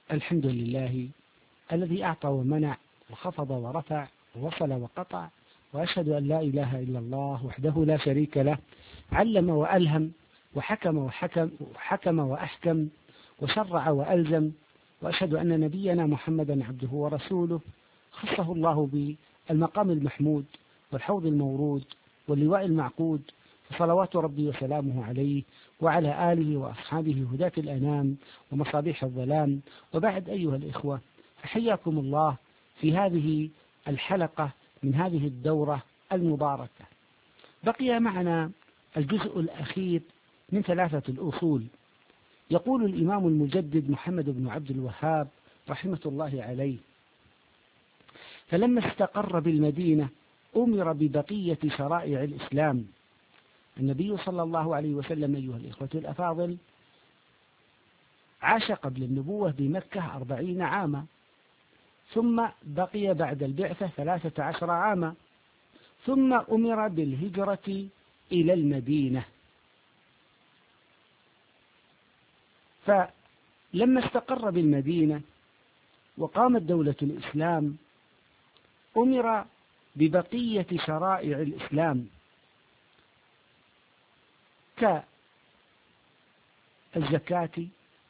الحمد لله الذي أعطى ومنع وخفض ورفع ووصل وقطع، وأشهد أن لا إله إلا الله وحده لا شريك له، علم وألهم وحكم وأحكم وشرع وألزم، وأشهد أن نبينا محمدا عبده ورسوله خصه الله بالمقام المحمود والحوض المورود واللواء المعقود، فصلوات ربي وسلامه عليه وعلى آله وأصحابه هداة الأنام ومصابيح الظلام. وبعد أيها الإخوة، فحياكم الله في هذه الحلقة من هذه الدورة المباركة. بقي معنا الجزء الأخير من 3 الأصول. يقول الإمام المجدد محمد بن عبد الوهاب رحمة الله عليه: فلما استقر بالمدينة أمر ببقية شرائع الإسلام. النبي صلى الله عليه وسلم أيها الإخوة الأفاضل عاش قبل النبوة بمكة 40 عاما، ثم بقي بعد البعثة 13 عاما، ثم أمر بالهجرة إلى المدينة. فلما استقر بالمدينة وقامت دولة الإسلام أمر ببقية شرائع الإسلام كالزكاة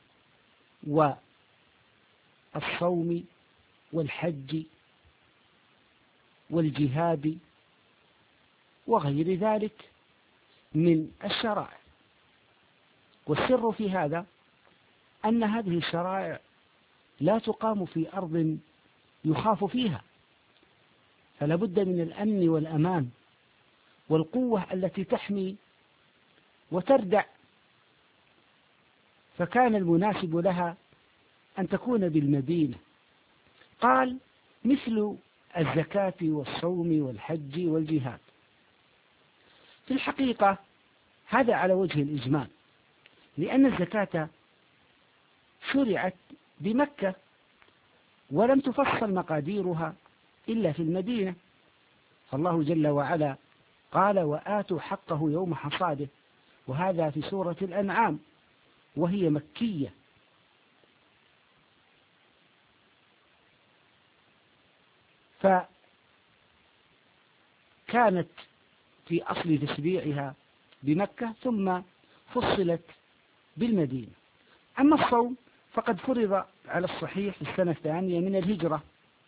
والصوم والحج والجهاد وغير ذلك من الشرائع. والسر في هذا أن هذه الشرائع لا تقام في أرض يخاف فيها، فلا بد من الأمن والأمان والقوة التي تحمي وتردع، فكان المناسب لها أن تكون بالمدينة. قال: مثل الزكاة والصوم والحج والجهاد. في الحقيقة هذا على وجه الإجمال، لأن الزكاة شرعت بمكة ولم تفصل مقاديرها إلا في المدينة، فالله جل وعلا قال: وآتوا حقه يوم حصاده، وهذا في سورة الأنعام وهي مكية. فكانت في أصل تشريعها بمكة ثم فصلت بالمدينة. أما الصوم فقد فرض على الصحيح في السنة 8 من الهجرة،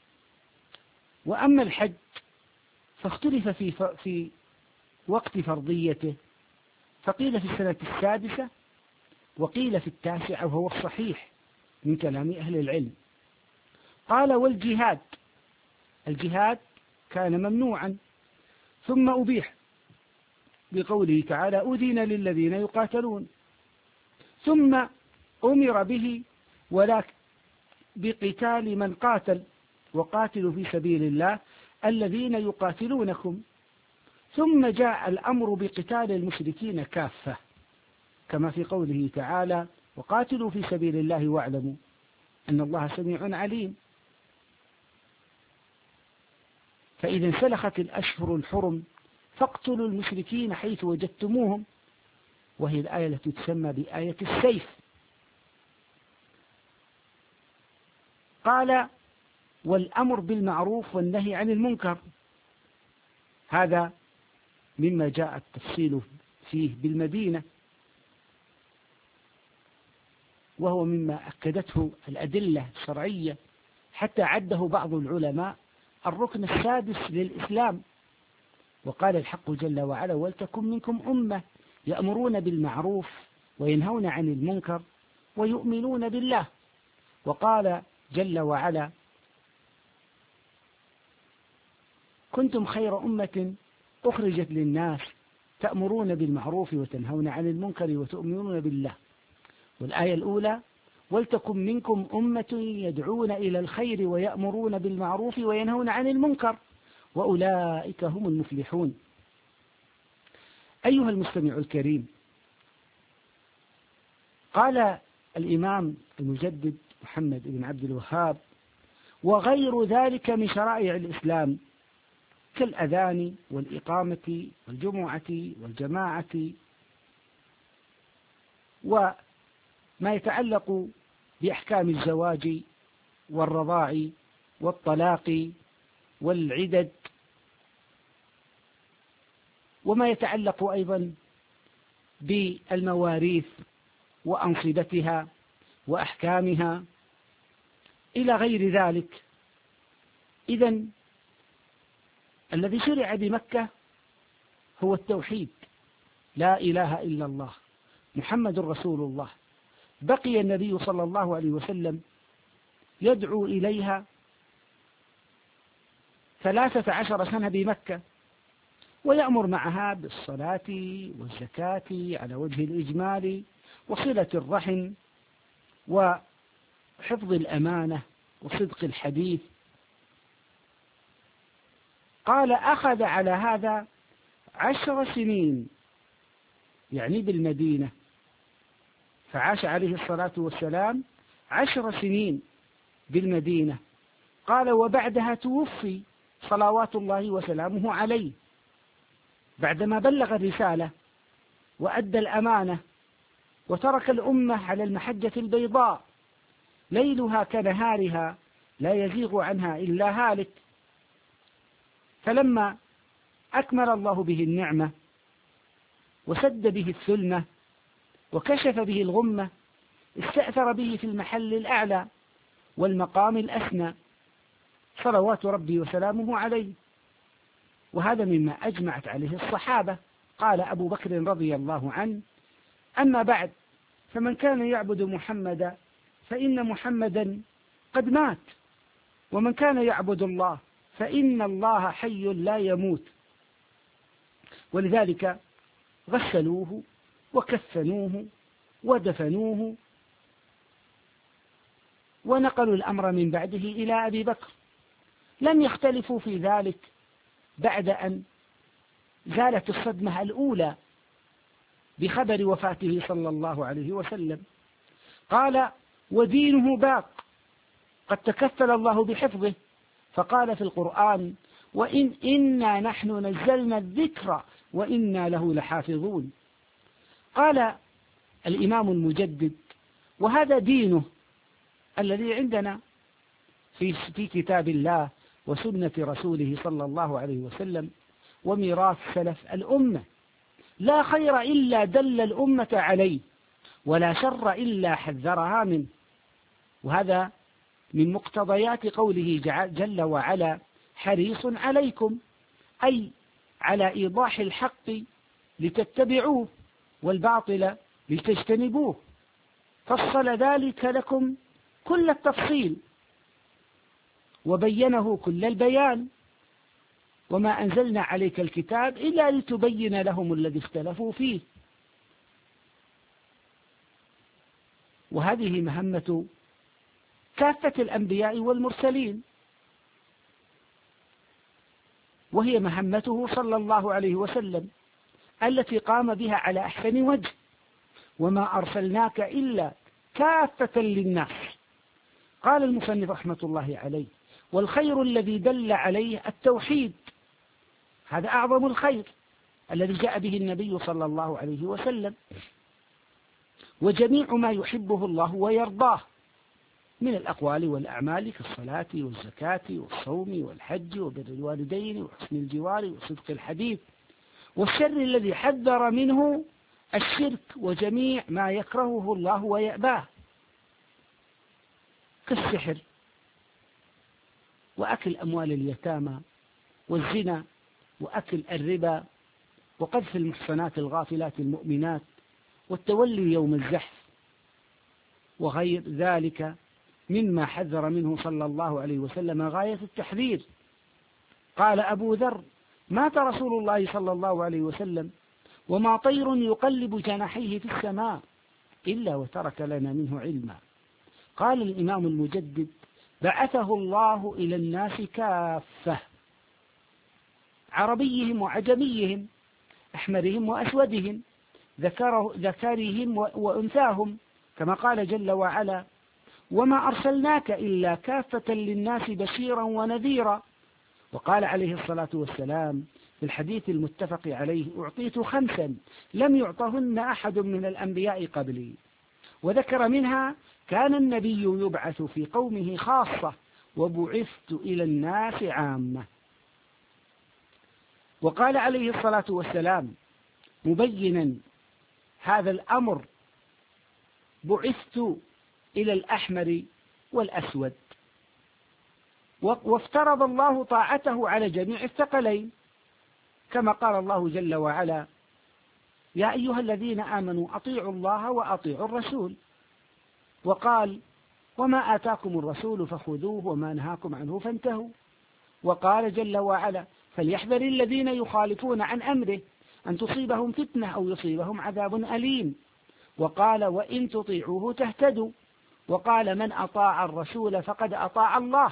وأما الحج فاختلف في وقت فرضيته، فقيل في السنة 6 وقيل في 9، وهو الصحيح من كلام أهل العلم. قال: والجهاد، الجهاد كان ممنوعا ثم أبيح بقوله تعالى: أذن للذين يقاتلون، ثم أمر به ولكن بقتال من قاتل، وقاتلوا في سبيل الله الذين يقاتلونكم، ثم جاء الأمر بقتال المشركين كافة، كما في قوله تعالى: وقاتلوا في سبيل الله واعلموا أن الله سميع عليم. فإذا انسلخت الأشهر الحرم فاقتلوا المشركين حيث وجدتموهم، وهي الآية التي تسمى بآية السيف. قال: والأمر بالمعروف والنهي عن المنكر، هذا مما جاء التفصيل فيه بالمدينة، وهو مما أكدته الأدلة الشرعية، حتى عده بعض العلماء الركن السادس للإسلام. وقال الحق جل وعلا: ولتكن منكم أمة يأمرون بالمعروف وينهون عن المنكر ويؤمنون بالله. وقال جل وعلا: كنتم خير أمة أخرجت للناس تأمرون بالمعروف وتنهون عن المنكر وتؤمنون بالله. والآية الأولى: ولتكن منكم أمة يدعون إلى الخير ويأمرون بالمعروف وينهون عن المنكر وأولئك هم المفلحون. أيها المستمع الكريم، قال الإمام المجدد محمد بن عبد الوهاب: وغير ذلك من شرائع الإسلام كالأذان والإقامة والجمعة والجماعة وما يتعلق بأحكام الزواج والرضاع والطلاق والعدد، وما يتعلق أيضا بالمواريث وأنصبتها وأحكامها إلى غير ذلك. إذن الذي شرع بمكة هو التوحيد، لا إله إلا الله محمد رسول الله. بقي النبي صلى الله عليه وسلم يدعو إليها 13 سنة بمكة، ويأمر معها بالصلاة والزكاة على وجه الإجمال، وصلة الرحم، وحفظ الأمانة، وصدق الحديث. قال أخذ على هذا 10 سنين، يعني بالمدينة، فعاش عليه الصلاة والسلام 10 سنين بالمدينة. قال وبعدها توفي صلوات الله وسلامه عليه، بعدما بلغ الرسالة وأدى الأمانة وترك الأمة على المحجة البيضاء ليلها كنهارها لا يزيغ عنها إلا هالك. فلما أكمل الله به النعمة وسد به الثلمة وكشف به الغمة، استأثر به في المحل الأعلى والمقام الأسنى صلوات ربي وسلامه عليه، وهذا مما أجمعت عليه الصحابة. قال أبو بكر رضي الله عنه: أما بعد، فمن كان يعبد محمدا فإن محمدا قد مات، ومن كان يعبد الله فإن الله حي لا يموت. ولذلك غسلوه وكفنوه ودفنوه، ونقلوا الأمر من بعده إلى أبي بكر. لم يختلفوا في ذلك بعد أن زالت الصدمة الأولى بخبر وفاته صلى الله عليه وسلم. قال: ودينه باق، قد تكفل الله بحفظه، فقال في القرآن: إنا نحن نزلنا الذكر وإنا له لحافظون. قال الإمام المجدد: وهذا دينه الذي عندنا في كتاب الله وسنة رسوله صلى الله عليه وسلم، وميراث سلف الأمة، لا خير إلا دل الأمة عليه، ولا شر إلا حذرها منه. وهذا من مقتضيات قوله جل وعلا: حريص عليكم، أي على إيضاح الحق لتتبعوه والباطل لتجتنبوه، فصل ذلك لكم كل التفصيل وبينه كل البيان، وما أنزلنا عليك الكتاب إلا لتبين لهم الذي اختلفوا فيه. وهذه مهمة كافة الأنبياء والمرسلين، وهي مهمته صلى الله عليه وسلم التي قام بها على أحسن وجه: وما أرسلناك إلا كافة للناس. قال المصنف رحمة الله عليه: والخير الذي دل عليه التوحيد، هذا أعظم الخير الذي جاء به النبي صلى الله عليه وسلم، وجميع ما يحبه الله ويرضاه من الأقوال والأعمال كالصلاة والزكاة والصوم والحج وبر الوالدين وحسن الجوار وصدق الحديث. والشر الذي حذر منه الشرك وجميع ما يكرهه الله ويأباه كالسحر وأكل أموال اليتامى والزنا وأكل الربا وقذف المحصنات الغافلات المؤمنات والتولي يوم الزحف وغير ذلك مما حذر منه صلى الله عليه وسلم غاية التحذير. قال أبو ذر: مات رسول الله صلى الله عليه وسلم وما طير يقلب جناحيه في السماء إلا وترك لنا منه علما. قال الإمام المجدد: بعثه الله إلى الناس كافة، عربيهم وعجميهم، أحمرهم وأسودهم، ذكرهم وأنثاهم، كما قال جل وعلا: وما أرسلناك إلا كافة للناس بشيرا ونذيرا. وقال عليه الصلاة والسلام في الحديث المتفق عليه: أعطيت 5 لم يعطهن أحد من الأنبياء قبلي، وذكر منها: كان النبي يبعث في قومه خاصة وبعثت إلى الناس عامة. وقال عليه الصلاة والسلام مبينا هذا الأمر: بعثت إلى الأحمر والأسود. وافترض الله طاعته على جميع الثقلين، كما قال الله جل وعلا: يا أيها الذين آمنوا أطيعوا الله وأطيعوا الرسول. وقال: وما آتاكم الرسول فخذوه وما نهاكم عنه فانتهوا. وقال جل وعلا: فليحذر الذين يخالفون عن أمره أن تصيبهم فتنة أو يصيبهم عذاب أليم. وقال: وإن تطيعوه تهتدوا. وقال: من أطاع الرسول فقد أطاع الله.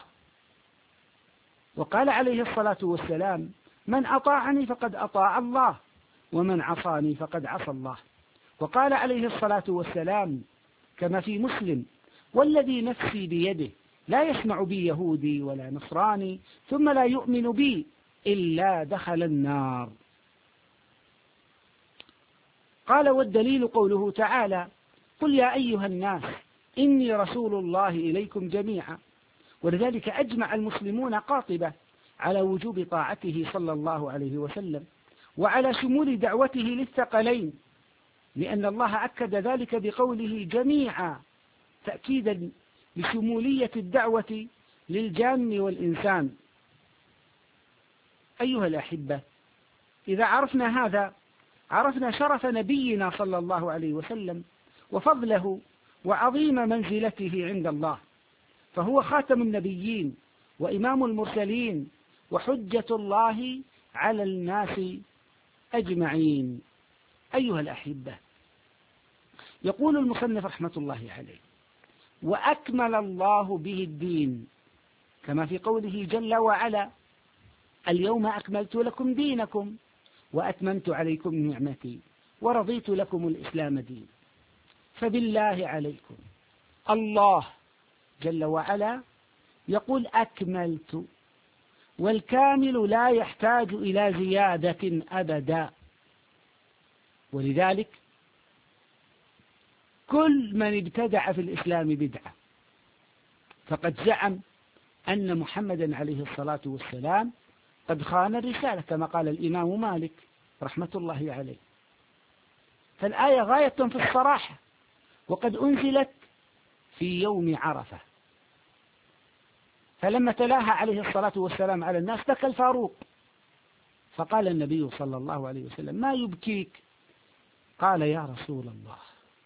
وقال عليه الصلاة والسلام: من أطاعني فقد أطاع الله ومن عصاني فقد عصى الله. وقال عليه الصلاة والسلام كما في مسلم: والذي نفسي بيده لا يسمع بي يهودي ولا نصراني ثم لا يؤمن بي إلا دخل النار. قال: والدليل قوله تعالى: قل يا أيها الناس إني رسول الله إليكم جميعا. ولذلك أجمع المسلمون قاطبة على وجوب طاعته صلى الله عليه وسلم وعلى شمول دعوته للثقلين، لأن الله أكد ذلك بقوله جميعا تأكيدا لشمولية الدعوة للجان والإنسان. أيها الأحبة، إذا عرفنا هذا عرفنا شرف نبينا صلى الله عليه وسلم وفضله وعظيم منزلته عند الله، فهو خاتم النبيين وإمام المرسلين وحجة الله على الناس أجمعين. أيها الأحبة، يقول المصنف رحمة الله عليه: وأكمل الله به الدين، كما في قوله جل وعلا: اليوم أكملت لكم دينكم وأتممت عليكم نعمتي ورضيت لكم الإسلام دين. فبالله عليكم، الله جل وعلا يقول أكملت، والكامل لا يحتاج إلى زيادة أبدا. ولذلك كل من ابتدع في الإسلام بدعة فقد زعم أن محمدا عليه الصلاة والسلام قد خان الرسالة، كما قال الإمام مالك رحمة الله عليه. فالآية غاية في الصراحة، وقد أنزلت في يوم عرفة، فلما تلاها عليه الصلاة والسلام على الناس بكى الفاروق، فقال النبي صلى الله عليه وسلم: ما يبكيك؟ قال: يا رسول الله،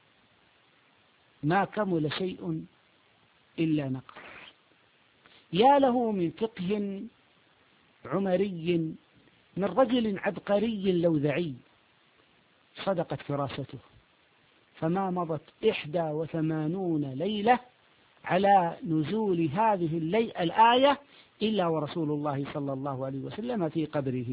ما كمل شيء إلا نقص. يا له من فقه عمري، من رجل عبقري لوذعي، صدقت فراسته، فما مضت 81 ليلة على نزول هذه الآية إلا ورسول الله صلى الله عليه وسلم في قبره.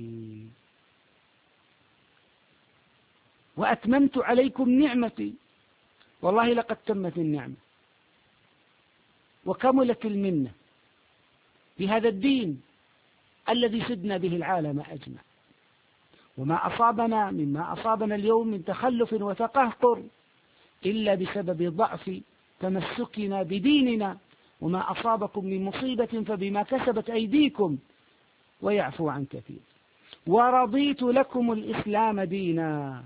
وأتممت عليكم نعمتي، والله لقد تمت النعمة وكملت المنة بهذا الدين الذي سدنا به العالم أجمع. وما أصابنا مما أصابنا اليوم من تخلف وتقهقر إلا بسبب ضعف تمسكنا بديننا، وما أصابكم من مصيبة فبما كسبت أيديكم ويعفو عن كثير. ورضيت لكم الإسلام دينا.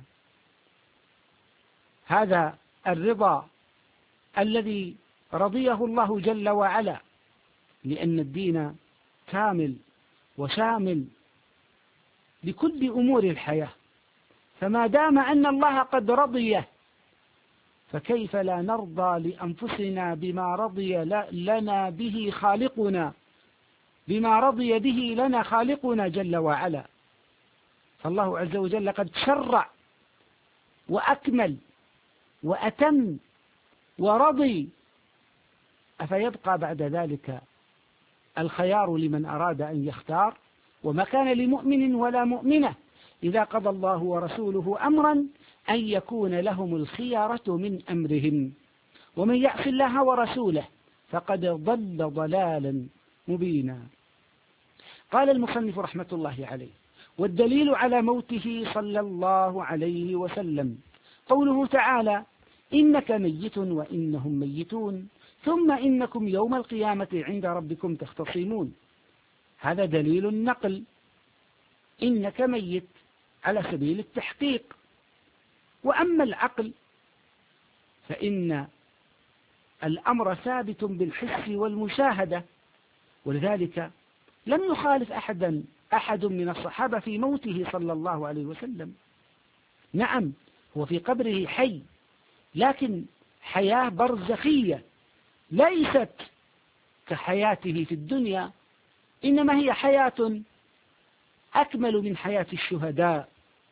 هذا الرضا الذي رضيه الله جل وعلا، لأن الدين كامل وشامل لكل أمور الحياة، فما دام أن الله قد رضيه فكيف لا نرضى لأنفسنا بما رضي لنا به خالقنا، بما رضي به لنا خالقنا جل وعلا. فالله عز وجل قد شرع وأكمل وأتم ورضي، أفيبقى بعد ذلك الخيار لمن أراد أن يختار؟ وما كان لمؤمن ولا مؤمنة إذا قضى الله ورسوله أمرا أن يكون لهم الخيارة من أمرهم، ومن يعص الله ورسوله فقد ضل ضلالا مبينا. قال المصنف رحمة الله عليه: والدليل على موته صلى الله عليه وسلم قوله تعالى: إنك ميت وإنهم ميتون ثم إنكم يوم القيامة عند ربكم تختصمون. هذا دليل النقل، إنك ميت على سبيل التحقيق. وأما العقل فإن الأمر ثابت بالحس والمشاهدة، ولذلك لم يخالف أحد من الصحابة في موته صلى الله عليه وسلم. نعم هو في قبره حي، لكن حياة برزخية ليست كحياته في الدنيا، إنما هي حياة أكمل من حياة الشهداء.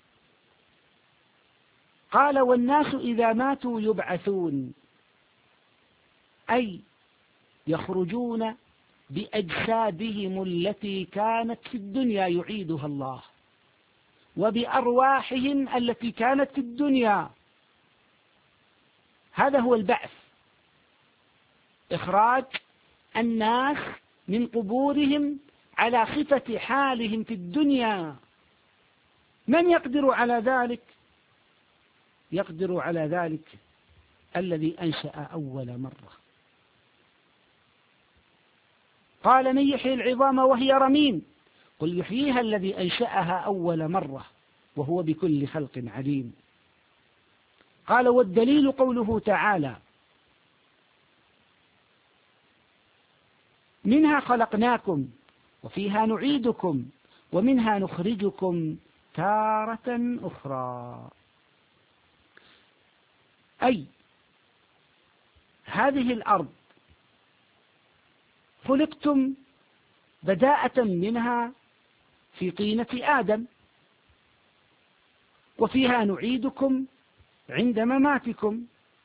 قال والناس إذا ماتوا يبعثون، أي يخرجون بأجسادهم التي كانت في الدنيا يعيدها الله، وبأرواحهم التي كانت في الدنيا. هذا هو البعث، إخراج الناس من قبورهم على صفة حالهم في الدنيا. من يقدر على ذلك؟ يقدر على ذلك الذي أنشأ أول مرة. قال من يحيي العظام وهي رميم قل يحييها الذي أنشأها أول مرة وهو بكل خلق عليم. قال والدليل قوله تعالى منها خلقناكم وفيها نعيدكم ومنها نخرجكم تارة أخرى. أي هذه الأرض خلقتم بداءة منها في طينة آدم، وفيها نعيدكم عند مماتكم.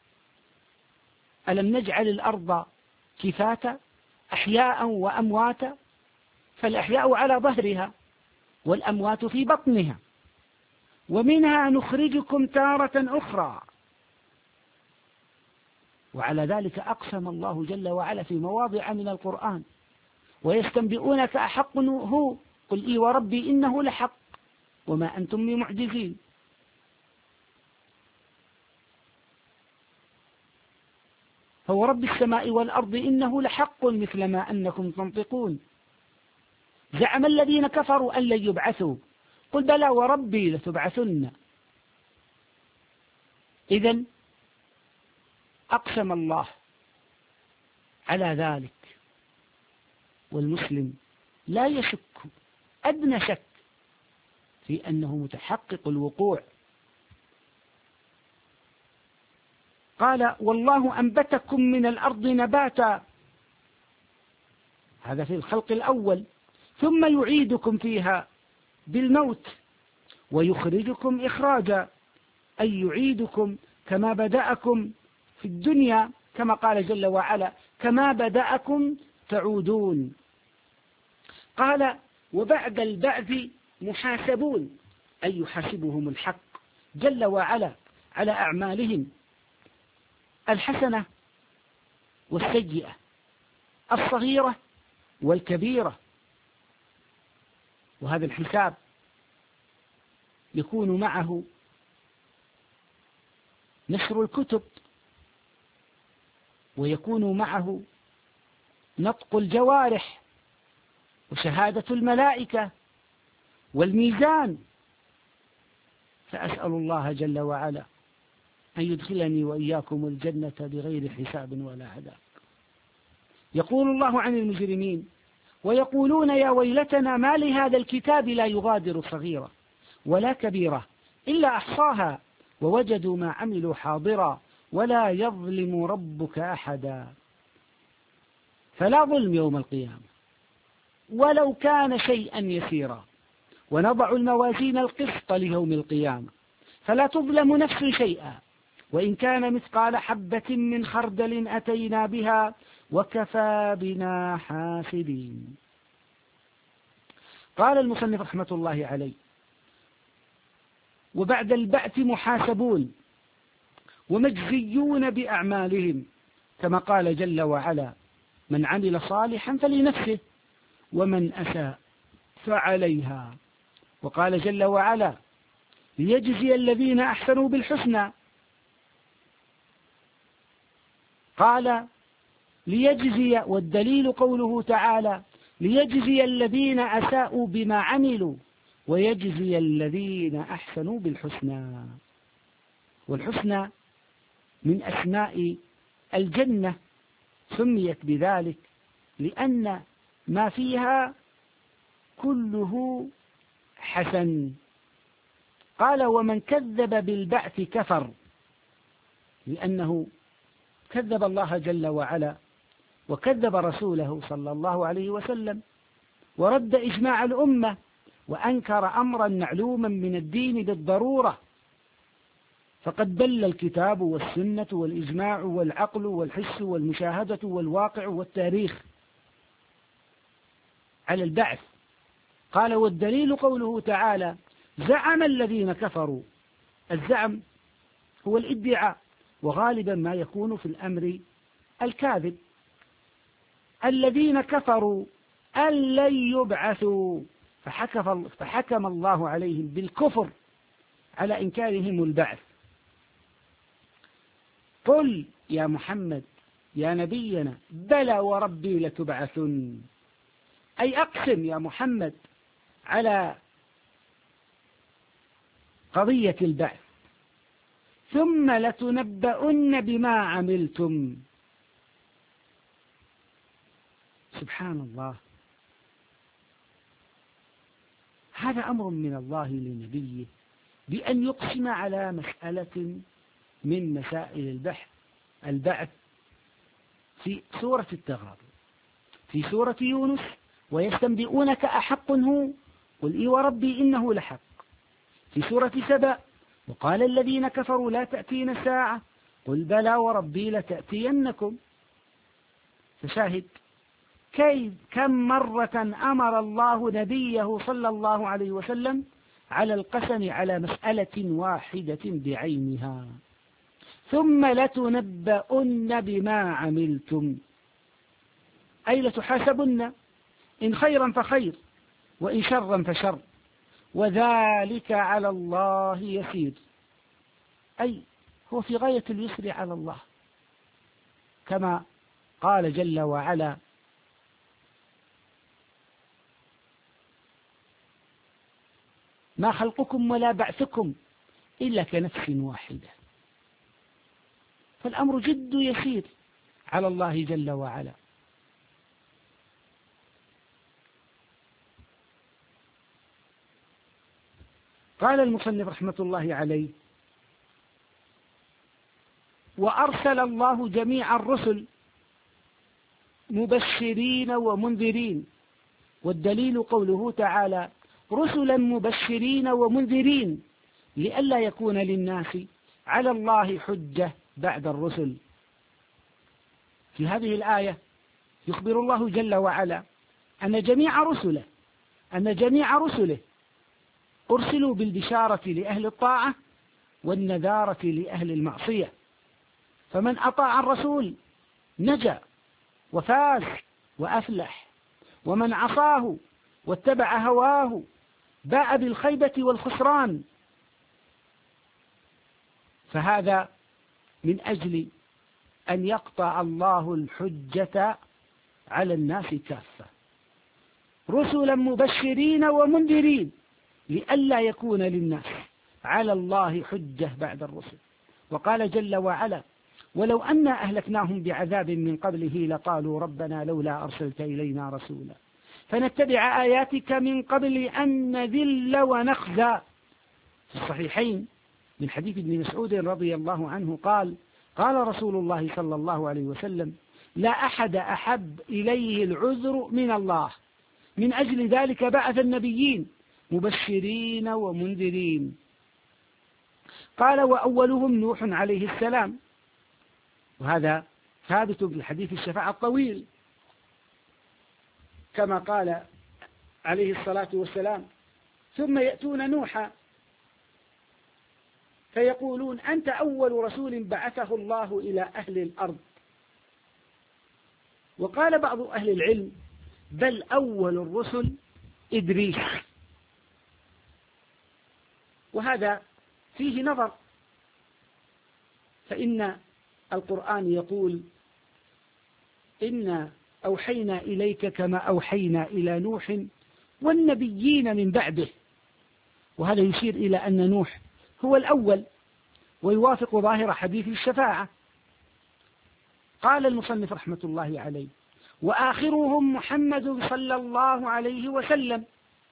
ألم نجعل الأرض كفاتا أحياء وأمواتا، فالأحياء على ظهرها والأموات في بطنها. ومنها نخرجكم تارة أخرى. وعلى ذلك أقسم الله جل وعلا في مواضع من القرآن ويستنبئونك أحق هو قل إي وربي إنه لحق وما أنتم بمعجزين. فورب السماء والأرض إنه لحق مثل ما أنكم تنطقون. زعم الذين كفروا أن لن يبعثوا قل بلى وربي لتبعثن. إذن أقسم الله على ذلك، والمسلم لا يشك أدنى شك في أنه متحقق الوقوع. قال والله أنبتكم من الأرض نباتا، هذا في الخلق الأول، ثم يعيدكم فيها بالموت ويخرجكم إخراجا، أي يعيدكم كما بدأكم في الدنيا، كما قال جل وعلا كما بدأكم تعودون. قال وبعد البعث محاسبون، أي يحاسبهم الحق جل وعلا على أعمالهم الحسنة والسيئة، الصغيرة والكبيرة. وهذا الحساب يكون معه نشر الكتب، ويكون معه نطق الجوارح، وشهادة الملائكة، والميزان. فأسأل الله جل وعلا أن يدخلني وإياكم الجنة بغير حساب ولا عذاب. يقول الله عن المجرمين ويقولون يا ويلتنا ما لهذا الكتاب لا يغادر صغيرة ولا كبيرة إلا أحصاها ووجدوا ما عملوا حاضرا ولا يظلم ربك أحدا. فلا ظلم يوم القيامة ولو كان شيئا يسيرا، ونضع الموازين القسط ليوم القيامة فلا تظلم نفس شيئا وإن كان مثقال حبة من خردل أتينا بها وكفى بنا حاسبين. قال المصنف رحمة الله عليه وبعد البعث محاسبون ومجزيون بأعمالهم، كما قال جل وعلا من عمل صالحا فلنفسه ومن أساء فعليها. وقال جل وعلا ليجزي الذين أحسنوا بالحسنى قال ليجزي، والدليل قوله تعالى ليجزي الذين أساءوا بما عملوا ويجزي الذين أحسنوا بالحسنى. والحسنى من أسماء الجنة، سميت بذلك لأن ما فيها كله حسن. قال ومن كذب بالبعث كفر، لأنه كذب الله جل وعلا وكذب رسوله صلى الله عليه وسلم ورد إجماع الأمة وأنكر أمرا معلوما من الدين بالضرورة، فقد دل الكتاب والسنة والإجماع والعقل والحس والمشاهدة والواقع والتاريخ على البعث. قال والدليل قوله تعالى زعم الذين كفروا. الزعم هو الادعاء، وغالبا ما يكون في الأمر الكاذب. الذين كفروا أن لن يبعثوا، فحكم الله عليهم بالكفر على إنكارهم البعث. قل يا محمد يا نبينا بلى وربي لتبعثن، أي أقسم يا محمد على قضية البعث، ثم لتنبؤن بما عملتم. سبحان الله، هذا أمر من الله لنبيه بأن يقسم على مسألة من مسائل البعث في سورة التغابن. في سورة يونس ويستنبئونك أحق هو قل إي وربي إنه لحق. في سورة سبأ وقال الذين كفروا لا تأتين الساعة قل بلى وربي لتأتينكم. فشاهد كم مرة أمر الله نبيه صلى الله عليه وسلم على القسم على مسألة واحدة بعينها. ثم لتنبؤن بما عملتم، أي لتحاسبن، إن خيرا فخير وإن شرا فشر، وذلك على الله يسير، أي هو في غاية اليسر على الله، كما قال جل وعلا ما خلقكم ولا بعثكم إلا كنفس واحدة. فالأمر جد يسير على الله جل وعلا. قال المصنف رحمة الله عليه وأرسل الله جميع الرسل مبشرين ومنذرين، والدليل قوله تعالى رسلا مبشرين ومنذرين لئلا يكون للناس على الله حجة بعد الرسل. في هذه الآية يخبر الله جل وعلا أن جميع رسله أرسلوا بالبشارة لأهل الطاعة والنذارة لأهل المعصية، فمن أطاع الرسول نجا وفاز وأفلح، ومن عصاه واتبع هواه باء بالخيبة والخسران. فهذا من أجل أن يقطع الله الحجة على الناس كافة، رسلا مبشرين ومنذرين لئلا يكون للناس على الله حجة بعد الرسل. وقال جل وعلا ولو أنا أهلكناهم بعذاب من قبله لقالوا ربنا لولا أرسلت إلينا رسولا فنتبع آياتك من قبل أن نذل ونخزى. في الصحيحين من حديث ابن مسعود رضي الله عنه قال قال رسول الله صلى الله عليه وسلم لا أحد أحب إليه العذر من الله، من أجل ذلك بعث النبيين مبشرين ومنذرين. قال وأولهم نوح عليه السلام، وهذا ثابت بالحديث الشفاعة الطويل، كما قال عليه الصلاة والسلام ثم يأتون نوحا فيقولون أنت أول رسول بعثه الله إلى أهل الأرض. وقال بعض أهل العلم بل أول الرسل إدريس، وهذا فيه نظر، فإن القرآن يقول إنا أوحينا إليك كما أوحينا إلى نوح والنبيين من بعده. وهذا يشير إلى أن نوح هو الأول، ويوافق ظاهر حديث الشفاعة. قال المصنف رحمة الله عليه: وآخرهم محمد صلى الله عليه وسلم،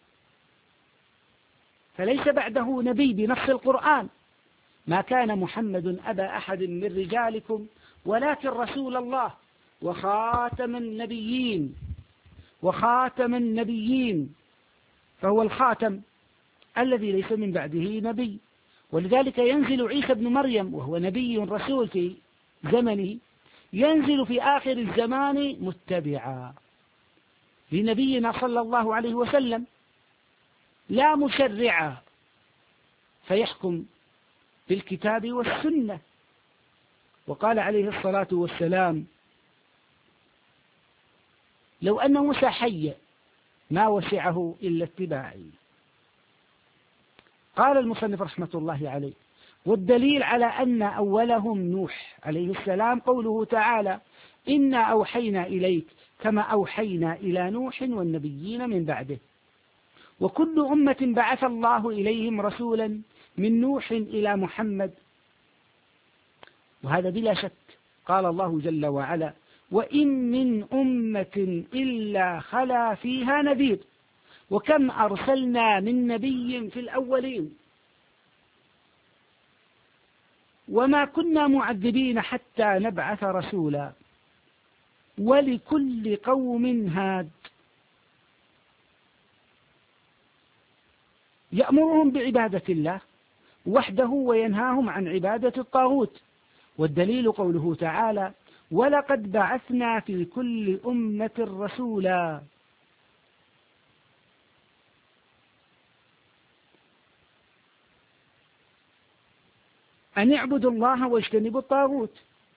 فليس بعده نبي بنص القرآن. ما كان محمد أبا أحد من رجالكم ولكن رسول الله وخاتم النبيين. وخاتم النبيين، فهو الخاتم الذي ليس من بعده نبي. ولذلك ينزل عيسى بن مريم وهو نبي رسول في زمنه، ينزل في آخر الزمان متبعا لنبينا صلى الله عليه وسلم لا مشرعا، فيحكم بالكتاب والسنة. وقال عليه الصلاة والسلام: لو أن موسى حي ما وسعه إلا اتباعي. قال المصنف رحمة الله عليه: والدليل على أن أولهم نوح عليه السلام قوله تعالى: إنا أوحينا إليك كما أوحينا إلى نوح والنبيين من بعده. وكل أمة بعث الله إليهم رسولا من نوح إلى محمد، وهذا بلا شك. قال الله جل وعلا: وإن من أمة إلا خلا فيها نذير وكم أرسلنا من نبي في الأولين وما كنا معذبين حتى نبعث رسولا ولكل قوم هاد يأمرهم بعبادة الله وحده وينهاهم عن عبادة الطاغوت. والدليل قوله تعالى: ولقد بعثنا في كل أمة رسولا أن اعبدوا الله واجتنبوا الطاغوت.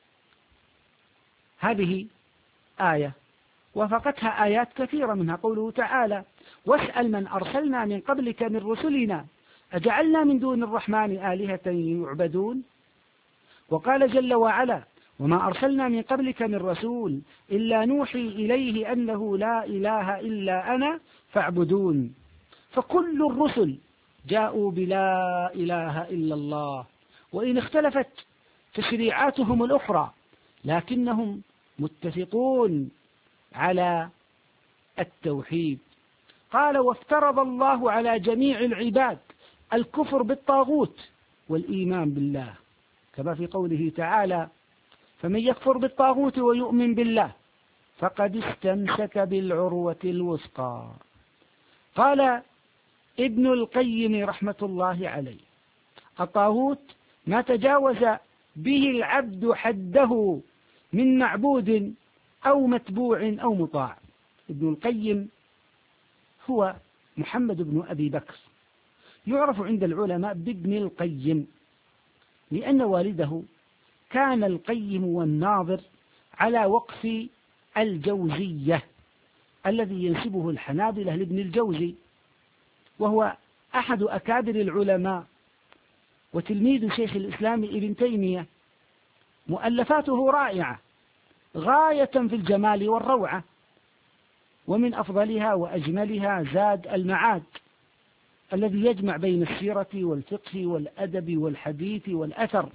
هذه آية وافقتها آيات كثيرة، منها قوله تعالى: واسأل من أرسلنا من قبلك من رسلنا أجعلنا من دون الرحمن آلهة يعبدون. وقال جل وعلا: وما أرسلنا من قبلك من رسول إلا نوحي إليه أنه لا إله إلا أنا فاعبدون. فكل الرسل جاءوا بلا إله إلا الله، وإن اختلفت تشريعاتهم الأخرى لكنهم متفقون على التوحيد. قال: وافترض الله على جميع العباد الكفر بالطاغوت والإيمان بالله، كما في قوله تعالى: فمن يكفر بالطاغوت ويؤمن بالله فقد استمسك بالعروة الوثقى. قال ابن القيم رحمة الله عليه: الطاغوت ما تجاوز به العبد حده من معبود أو متبوع أو مطاع. ابن القيم هو محمد بن أبي بكر، يعرف عند العلماء بابن القيم لأن والده كان القيم والناظر على وقف الجوزية الذي ينسبه الحنابلة لابن الجوزي، وهو أحد أكابر العلماء وتلميذ شيخ الإسلام ابن تيمية. مؤلفاته رائعة غاية في الجمال والروعة، ومن أفضلها وأجملها زاد المعاد الذي يجمع بين السيرة والفقه والأدب والحديث والأثر،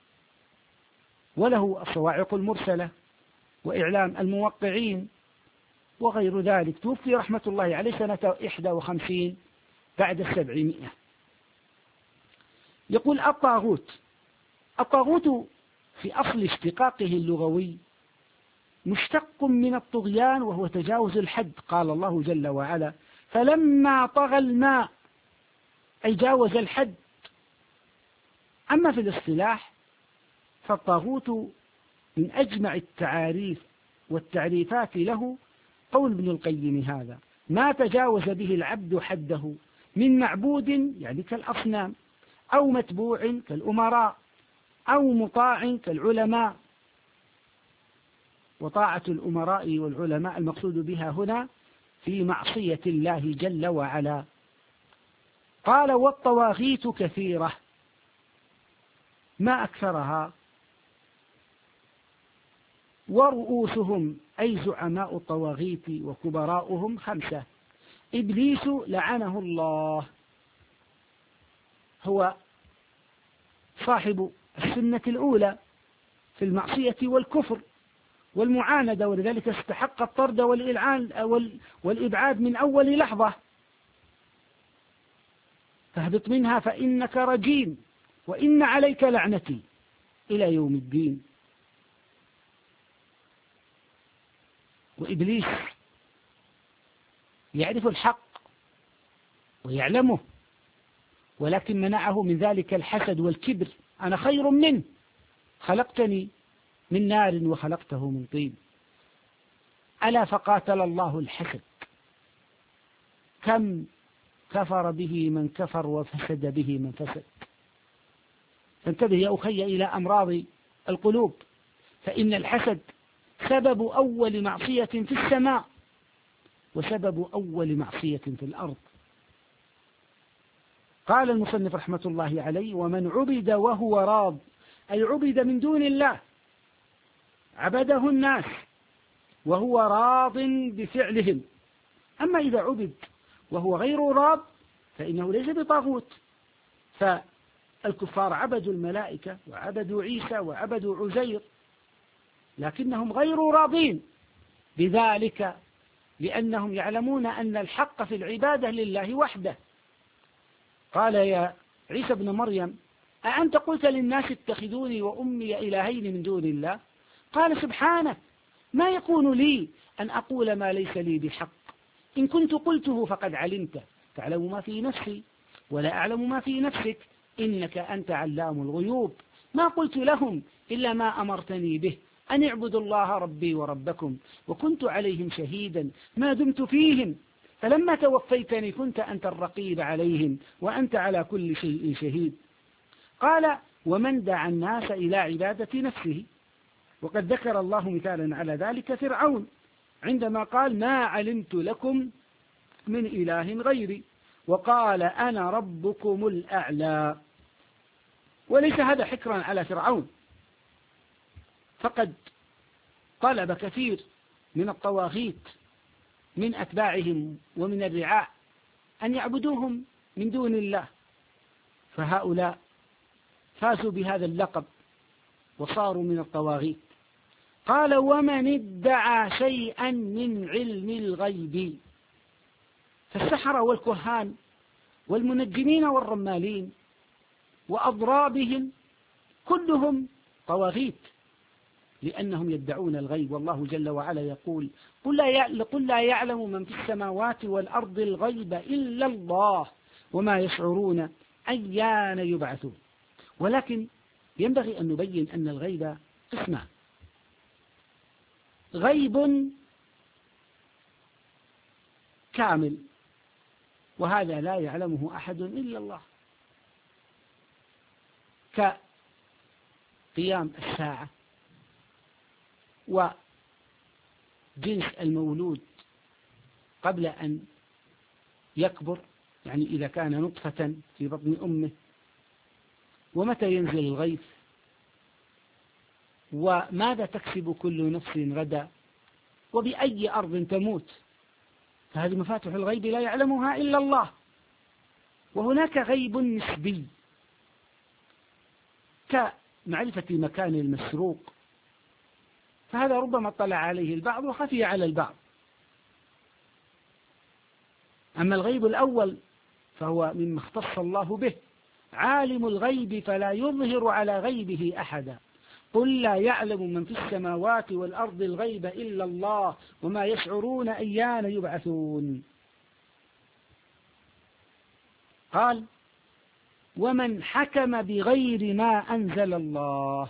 وله الصواعق المرسلة وإعلام الموقعين وغير ذلك. توفي رحمة الله عليه سنة 51 بعد 700. يقول: الطاغوت في أصل اشتقاقه اللغوي مشتق من الطغيان وهو تجاوز الحد. قال الله جل وعلا: فلما طغى الماء، أي جاوز الحد. أما في الاصطلاح فالطاغوت من أجمع التعاريف والتعريفات له قول ابن القيم هذا: ما تجاوز به العبد حده من معبود يعني كالأصنام، أو متبوع كالأمراء، أو مطاع كالعلماء. وطاعة الأمراء والعلماء المقصود بها هنا في معصية الله جل وعلا. قال: والطواغيت كثيرة، ما أكثرها؟ ورؤوسهم أي زعماء الطواغيت وكبراؤهم 5. إبليس لعنه الله، هو صاحب السنة الأولى في المعصية والكفر والمعاندة، ولذلك استحق الطرد والإبعاد من أول لحظة. فاهبط منها فإنك رجيم وإن عليك لعنتي إلى يوم الدين. وإبليس يعرف الحق ويعلمه، ولكن منعه من ذلك الحسد والكبر، أنا خير منه، خلقتني من نار وخلقته من طين. ألا فقاتل الله الحسد، كم كفر به من كفر وفسد به من فسد. فانتبه يا أخي إلى أمراض القلوب، فإن الحسد سبب أول معصية في السماء وسبب أول معصية في الأرض. قال المصنف رحمة الله عليه: ومن عبد وهو راض، أي عبد من دون الله، عبده الناس وهو راض بفعلهم. أما إذا عبد وهو غير راض فإنه ليس بطاغوت. فالكفار عبدوا الملائكة وعبدوا عيسى وعبدوا عزير، لكنهم غير راضين بذلك، لأنهم يعلمون أن الحق في العبادة لله وحده. قال يا عيسى ابن مريم: أأنت قلت للناس اتخذوني وأمي إلهين من دون الله؟ قال: سبحانك، ما يكون لي أن أقول ما ليس لي بحق، إن كنت قلته فقد علمته، تعلم ما في نفسي ولا أعلم ما في نفسك، إنك أنت علام الغيوب. ما قلت لهم إلا ما أمرتني به، أن اعبدوا الله ربي وربكم، وكنت عليهم شهيدا ما دمت فيهم، فلما توفيتني كنت أنت الرقيب عليهم وأنت على كل شيء شهيد. قال: ومن دعا الناس إلى عبادة نفسه. وقد ذكر الله مثالا على ذلك فرعون عندما قال: ما علمت لكم من إله غيري، وقال: أنا ربكم الأعلى. وليس هذا حكرا على فرعون، فقد طلب كثير من الطواغيت من أتباعهم ومن الرعاع أن يعبدوهم من دون الله، فهؤلاء فازوا بهذا اللقب وصاروا من الطواغيت. قال: ومن ادعى شيئا من علم الغيب. فالسحرة والكهان والمنجمين والرمالين وأضرابهم كلهم طواغيت، لأنهم يدعون الغيب، والله جل وعلا يقول: قل لا يعلم من في السماوات والأرض الغيب إلا الله وما يشعرون أيان يبعثون. ولكن ينبغي أن نبين أن الغيب قسمان: غيب كامل، وهذا لا يعلمه أحد إلا الله، كقيام الساعة وجنس المولود قبل أن يكبر، يعني إذا كان نطفة في بطن أمه، ومتى ينزل الغيث، وماذا تكسب كل نفس غدا، وبأي أرض تموت. فهذه مفاتح الغيب لا يعلمها إلا الله. وهناك غيب نسبي كمعرفة مكان المسروق، فهذا ربما اطلع عليه البعض وخفي على البعض. أما الغيب الأول فهو مما اختص الله به: عالم الغيب فلا يظهر على غيبه أحدا، قل لا يعلم من في السماوات والأرض الغيب إلا الله وما يشعرون أيان يبعثون. قال: ومن حكم بغير ما أنزل الله.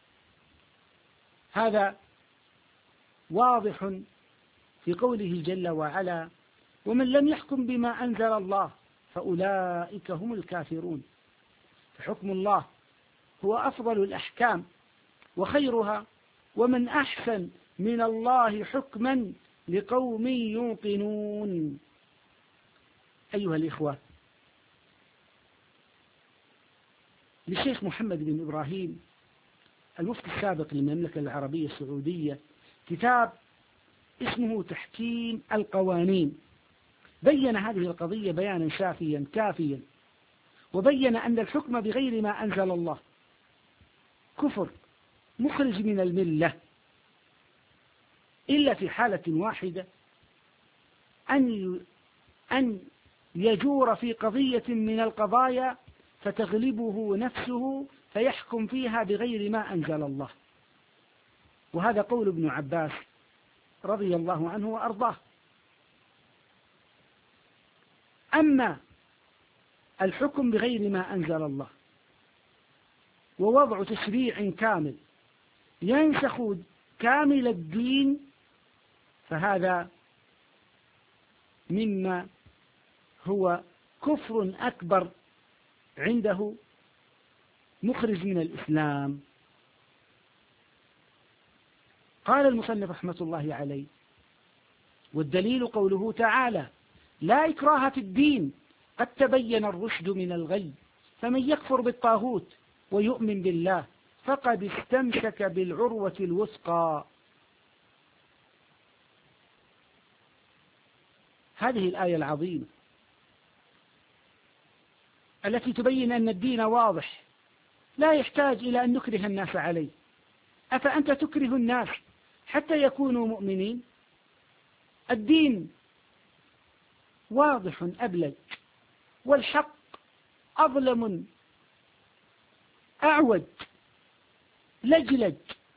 هذا واضح في قوله جل وعلا: ومن لم يحكم بما أنزل الله فأولئك هم الكافرون. فحكم الله هو أفضل الأحكام وخيرها، ومن أحسن من الله حكما لقوم يوقنون. أيها الإخوة، للشيخ محمد بن إبراهيم المفتي السابق للمملكة العربية السعودية كتاب اسمه تحكيم القوانين، بين هذه القضية بيانا شافيا كافيا، وبين أن الحكم بغير ما أنزل الله كفر مخرج من الملة، إلا في حالة واحدة، أن يجور في قضية من القضايا فتغلبه نفسه فيحكم فيها بغير ما أنزل الله، وهذا قول ابن عباس رضي الله عنه وأرضاه. أما الحكم بغير ما أنزل الله ووضع تشريع كامل ينسخ كامل الدين، فهذا مما هو كفر أكبر عنده مخرج من الإسلام. قال المصنف رحمة الله عليه: والدليل قوله تعالى: لا إكراه في الدين قد تبين الرشد من الغي، فمن يكفر بالطاغوت ويؤمن بالله فقد استمسك بالعروة الوثقى. هذه الآية العظيمة التي تبين أن الدين واضح لا يحتاج إلى أن نكره الناس عليه. أفأنت تكره الناس حتى يكونوا مؤمنين؟ الدين واضح أبلج، والحق أظلم أعوج لجلج،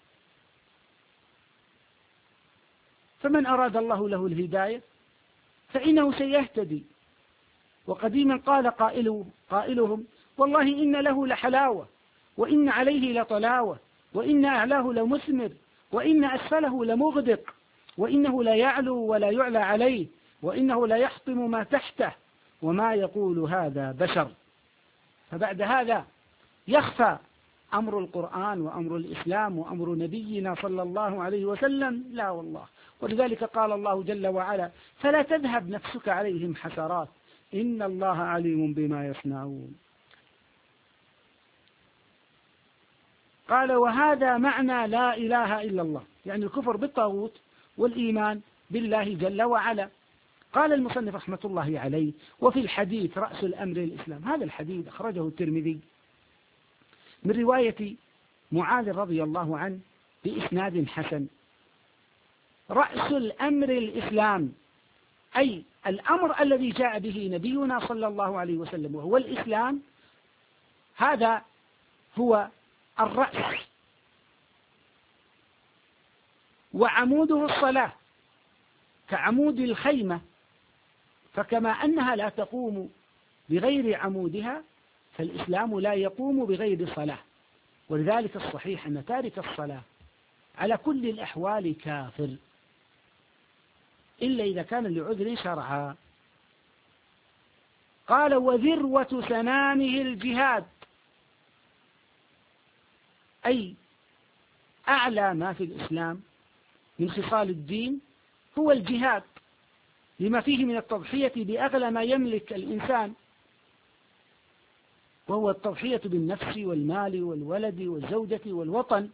فمن أراد الله له الهداية فإنه سيهتدي. وقديما قال قائلهم: والله إن له لحلاوة، وإن عليه لطلاوة، وإن أعلاه لمثمر، وإن أسفله لمغدق، وإنه لا يعلو ولا يعلى عليه، وإنه لا يحطم ما تحته، وما يقول هذا بشر. فبعد هذا يخفى أمر القرآن وأمر الإسلام وأمر نبينا صلى الله عليه وسلم؟ لا والله. ولذلك قال الله جل وعلا: فلا تذهب نفسك عليهم حسرات إن الله عليم بما يصنعون. قال: وهذا معنى لا إله إلا الله، يعني الكفر بالطاغوت والإيمان بالله جل وعلا. قال المصنف رحمة الله عليه: وفي الحديث رأس الأمر الإسلام. هذا الحديث أخرجه الترمذي من رواية معاذ رضي الله عنه بإسناد حسن. رأس الأمر الإسلام، أي الأمر الذي جاء به نبينا صلى الله عليه وسلم وهو الإسلام، هذا هو الرأس، وعموده الصلاة كعمود الخيمة، فكما أنها لا تقوم بغير عمودها فالإسلام لا يقوم بغير صلاة. ولذلك الصحيح أن تارك الصلاة على كل الأحوال كافر، إلا إذا كان لعذر شرعا. قال: وذروة سنامه الجهاد، أي أعلى ما في الإسلام من خصال الدين هو الجهاد، لما فيه من التضحية بأغلى ما يملك الإنسان، وهو التضحية بالنفس والمال والولد والزوجة والوطن.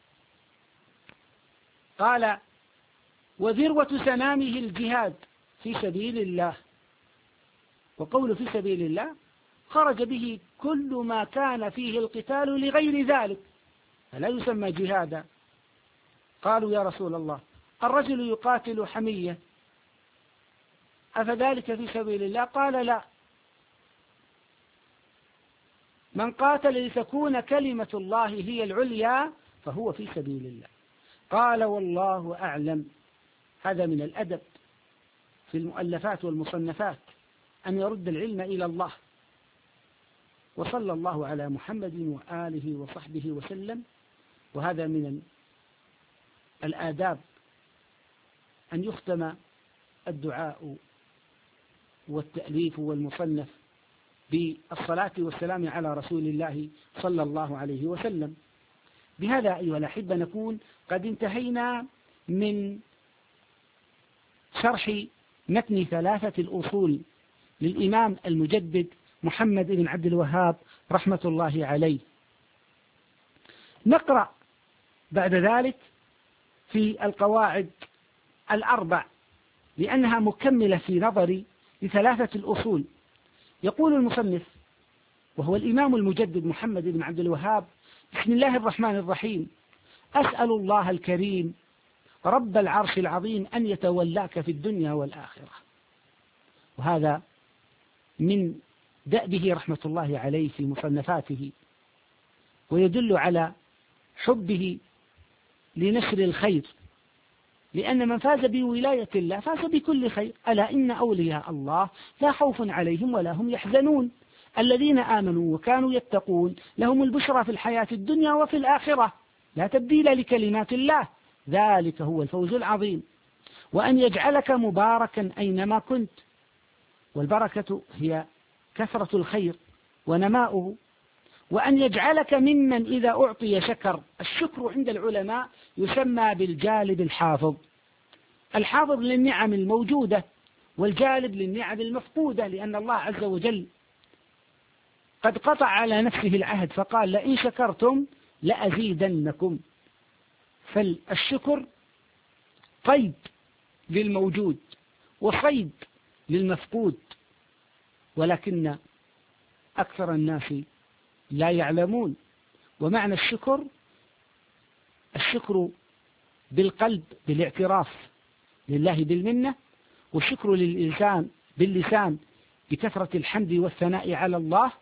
قال: وذروة سنامه الجهاد في سبيل الله. وقول في سبيل الله خرج به كل ما كان فيه القتال لغير ذلك، فلا يسمى جهادا. قالوا: يا رسول الله، الرجل يقاتل حمية، أفذلك في سبيل الله؟ قال: لا، من قاتل لتكون كلمة الله هي العليا فهو في سبيل الله. قال: والله أعلم. هذا من الأدب في المؤلفات والمصنفات أن يرد العلم إلى الله. وصلى الله على محمد وآله وصحبه وسلم. وهذا من الآداب أن يختم الدعاء والتأليف والمصنف بالصلاة والسلام على رسول الله صلى الله عليه وسلم. بهذا أيها الأحبة نكون قد انتهينا من شرح متن ثلاثة الأصول للإمام المجدد محمد بن عبد الوهاب رحمة الله عليه. نقرأ بعد ذلك في القواعد الأربع، لأنها مكملة في نظري لثلاثة الأصول. يقول المصنف وهو الإمام المجدد محمد بن عبد الوهاب: بسم الله الرحمن الرحيم، أسأل الله الكريم رب العرش العظيم أن يتولاك في الدنيا والآخرة. وهذا من دأبه رحمة الله عليه في مصنفاته، ويدل على حبه لنشر الخير، لأن من فاز بولاية الله فاز بكل خير. ألا إن أولياء الله لا خوف عليهم ولا هم يحزنون الذين آمنوا وكانوا يتقون لهم البشرى في الحياة الدنيا وفي الآخرة لا تبديل لكلمات الله ذلك هو الفوز العظيم. وأن يجعلك مباركا أينما كنت، والبركة هي كثرة الخير ونماؤه. وأن يجعلك ممن إذا أعطي شكر. الشكر عند العلماء يسمى بالجالب الحافظ، الحافظ للنعم الموجودة والجالب للنعم المفقودة، لأن الله عز وجل قد قطع على نفسه العهد فقال: لئن شكرتم لأزيدنكم. فالشكر طيب للموجود وصيد للمفقود، ولكن أكثر الناس لا يعلمون. ومعنى الشكر بالقلب بالاعتراف لله بالمنة، والشكر للإنسان باللسان بكثرة الحمد والثناء على الله،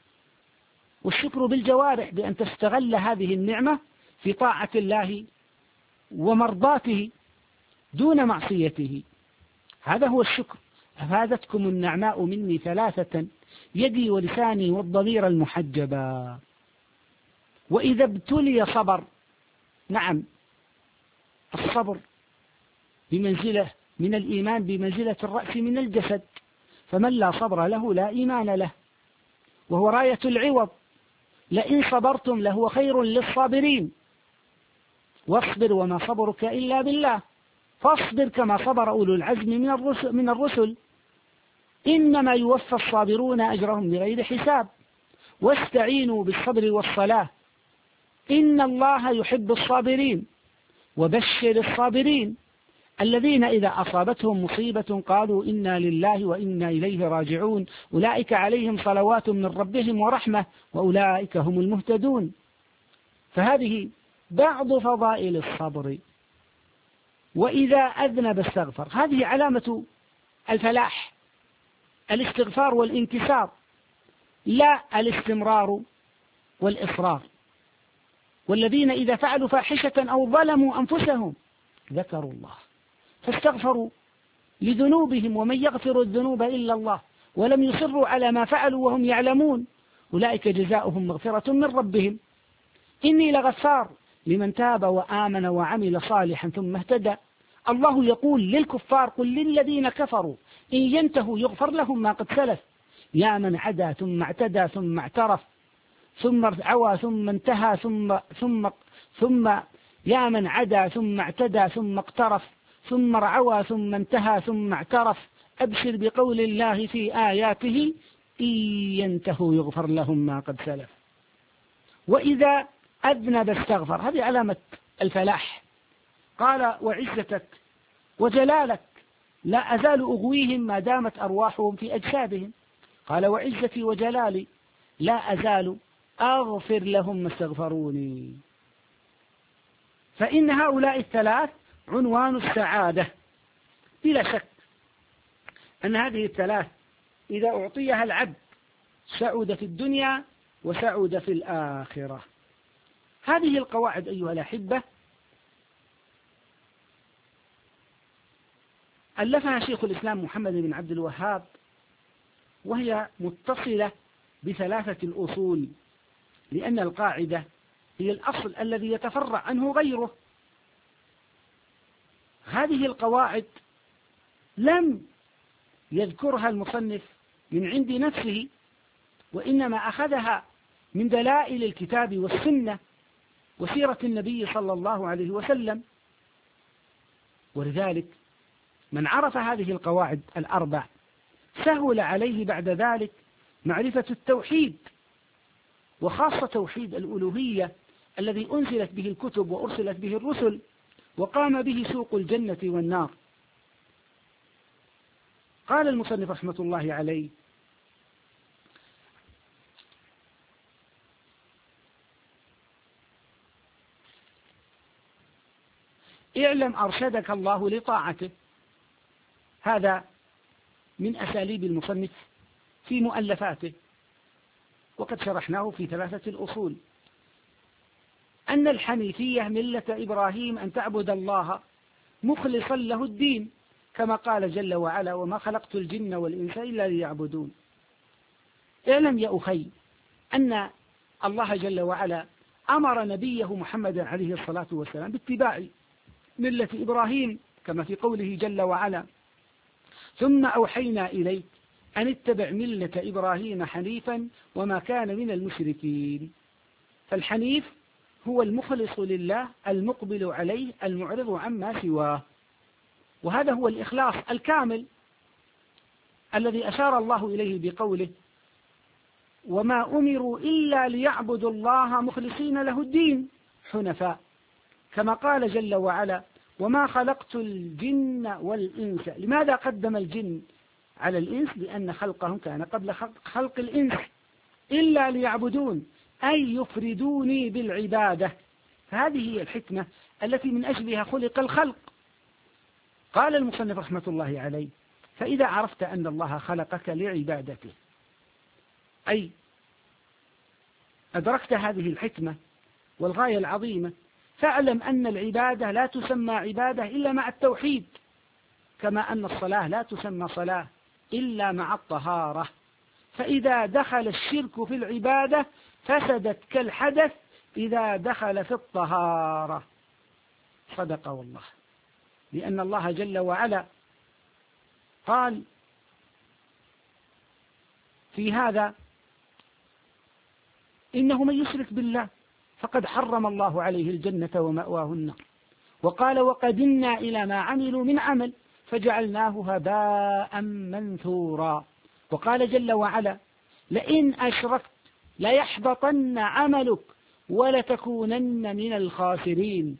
والشكر بالجوارح بأن تستغل هذه النعمة في طاعة الله ومرضاته دون معصيته. هذا هو الشكر. أفادتكم النعماء مني ثلاثة: يدي ولساني والضمير المحجبا. وإذا ابتلي صبر. نعم، الصبر بمنزلة من الإيمان، بمنزلة الرأس من الجسد، فمن لا صبر له لا إيمان له، وهو راية العوض. لئن صبرتم لهو خير للصابرين، واصبر وما صبرك إلا بالله، فاصبر كما صبر أولو العزم من الرسل، إنما يوفى الصابرون أجرهم بغير حساب، واستعينوا بالصبر والصلاة إن الله يحب الصابرين، وبشر الصابرين الذين إذا أصابتهم مصيبة قالوا إنا لله وإنا إليه راجعون أولئك عليهم صلوات من ربهم ورحمة وأولئك هم المهتدون. فهذه بعض فضائل الصبر. وإذا أذنب استغفر. هذه علامة الفلاح، الاستغفار والانكسار، لا الاستمرار والإصرار. والذين إذا فعلوا فاحشة أو ظلموا أنفسهم ذكروا الله فاستغفروا لذنوبهم ومن يغفر الذنوب إلا الله ولم يصروا على ما فعلوا وهم يعلمون أولئك جزاؤهم مغفرة من ربهم إني لغفار لمن تاب وآمن وعمل صالحا ثم اهتدى. الله يقول للكفار: قل للذين كفروا إن ينتهوا يغفر لهم ما قد سلف، يا من عدا ثم اعتدى ثم اعترف ثم عوى ثم انتهى ثم يا من عدا ثم اعتدى ثم اقترف ثم رعوى ثم انتهى ثم اعترف، أبشر بقول الله في آياته: إن ينتهوا يغفر لهم ما قد سلف. وإذا أذنب استغفر. هذه علامة الفلاح. قال: وعزتك وجلالك لا أزال أغويهم ما دامت أرواحهم في أجسادهم. قال: وعزتي وجلالي لا أزال أغفر لهم ما استغفروني. فإن هؤلاء الثلاث عنوان السعادة. بلا شك أن هذه الثلاث إذا أعطيها العبد سعد في الدنيا وسعد في الآخرة. هذه القواعد أيها الأحبة ألفها شيخ الإسلام محمد بن عبد الوهاب، وهي متصلة بثلاثة الأصول، لأن القاعدة هي الأصل الذي يتفرع عنه غيره. هذه القواعد لم يذكرها المصنف من عند نفسه، وإنما أخذها من دلائل الكتاب والسنة وسيرة النبي صلى الله عليه وسلم. ولذلك من عرف هذه القواعد الأربع سهل عليه بعد ذلك معرفة التوحيد، وخاصة توحيد الألوهية الذي أنزلت به الكتب وأرسلت به الرسل، وقام به سوق الجنة والنار. قال المصنف رحمة الله عليه: اعلم أرشدك الله لطاعته. هذا من أساليب المصنف في مؤلفاته، وقد شرحناه في 3 الأصول، أن الحنيفية ملة إبراهيم أن تعبد الله مخلصا له الدين، كما قال جل وعلا: وما خلقت الجن والإنس إلا ليعبدون. اعلم يا أخي أن الله جل وعلا أمر نبيه محمد عليه الصلاة والسلام باتباع ملة إبراهيم، كما في قوله جل وعلا: ثم أوحينا إليك أن اتبع ملة إبراهيم حنيفا وما كان من المشركين. فالحنيف هو المخلص لله المقبل عليه المعرض عما سواه، وهذا هو الإخلاص الكامل الذي أشار الله إليه بقوله: وما أمروا إلا ليعبدوا الله مخلصين له الدين حنفاء، كما قال جل وعلا: وما خلقت الجن والإنس. لماذا قدم الجن على الإنس؟ لأن خلقهم كان قبل خلق الإنس. إلا ليعبدون أي يفردوني بالعبادة، فهذه هي الحكمة التي من أجلها خلق الخلق. قال المصنف رحمة الله عليه: فإذا عرفت أن الله خلقك لعبادته، أي أدركت هذه الحكمة والغاية العظيمة، فاعلم أن العبادة لا تسمى عبادة إلا مع التوحيد، كما أن الصلاة لا تسمى صلاة إلا مع الطهارة. فإذا دخل الشرك في العبادة فسدت كالحدث إذا دخل في الطهارة. صدق والله، لأن الله جل وعلا قال في هذا: إنه من يشرك بالله فقد حرم الله عليه الجنة ومأواه النار، وقال: وقدمنا إلى ما عملوا من عمل فجعلناه هباء منثورا. وقال جل وعلا: لئن أشركت ليحبطن عملك ولتكونن من الخاسرين.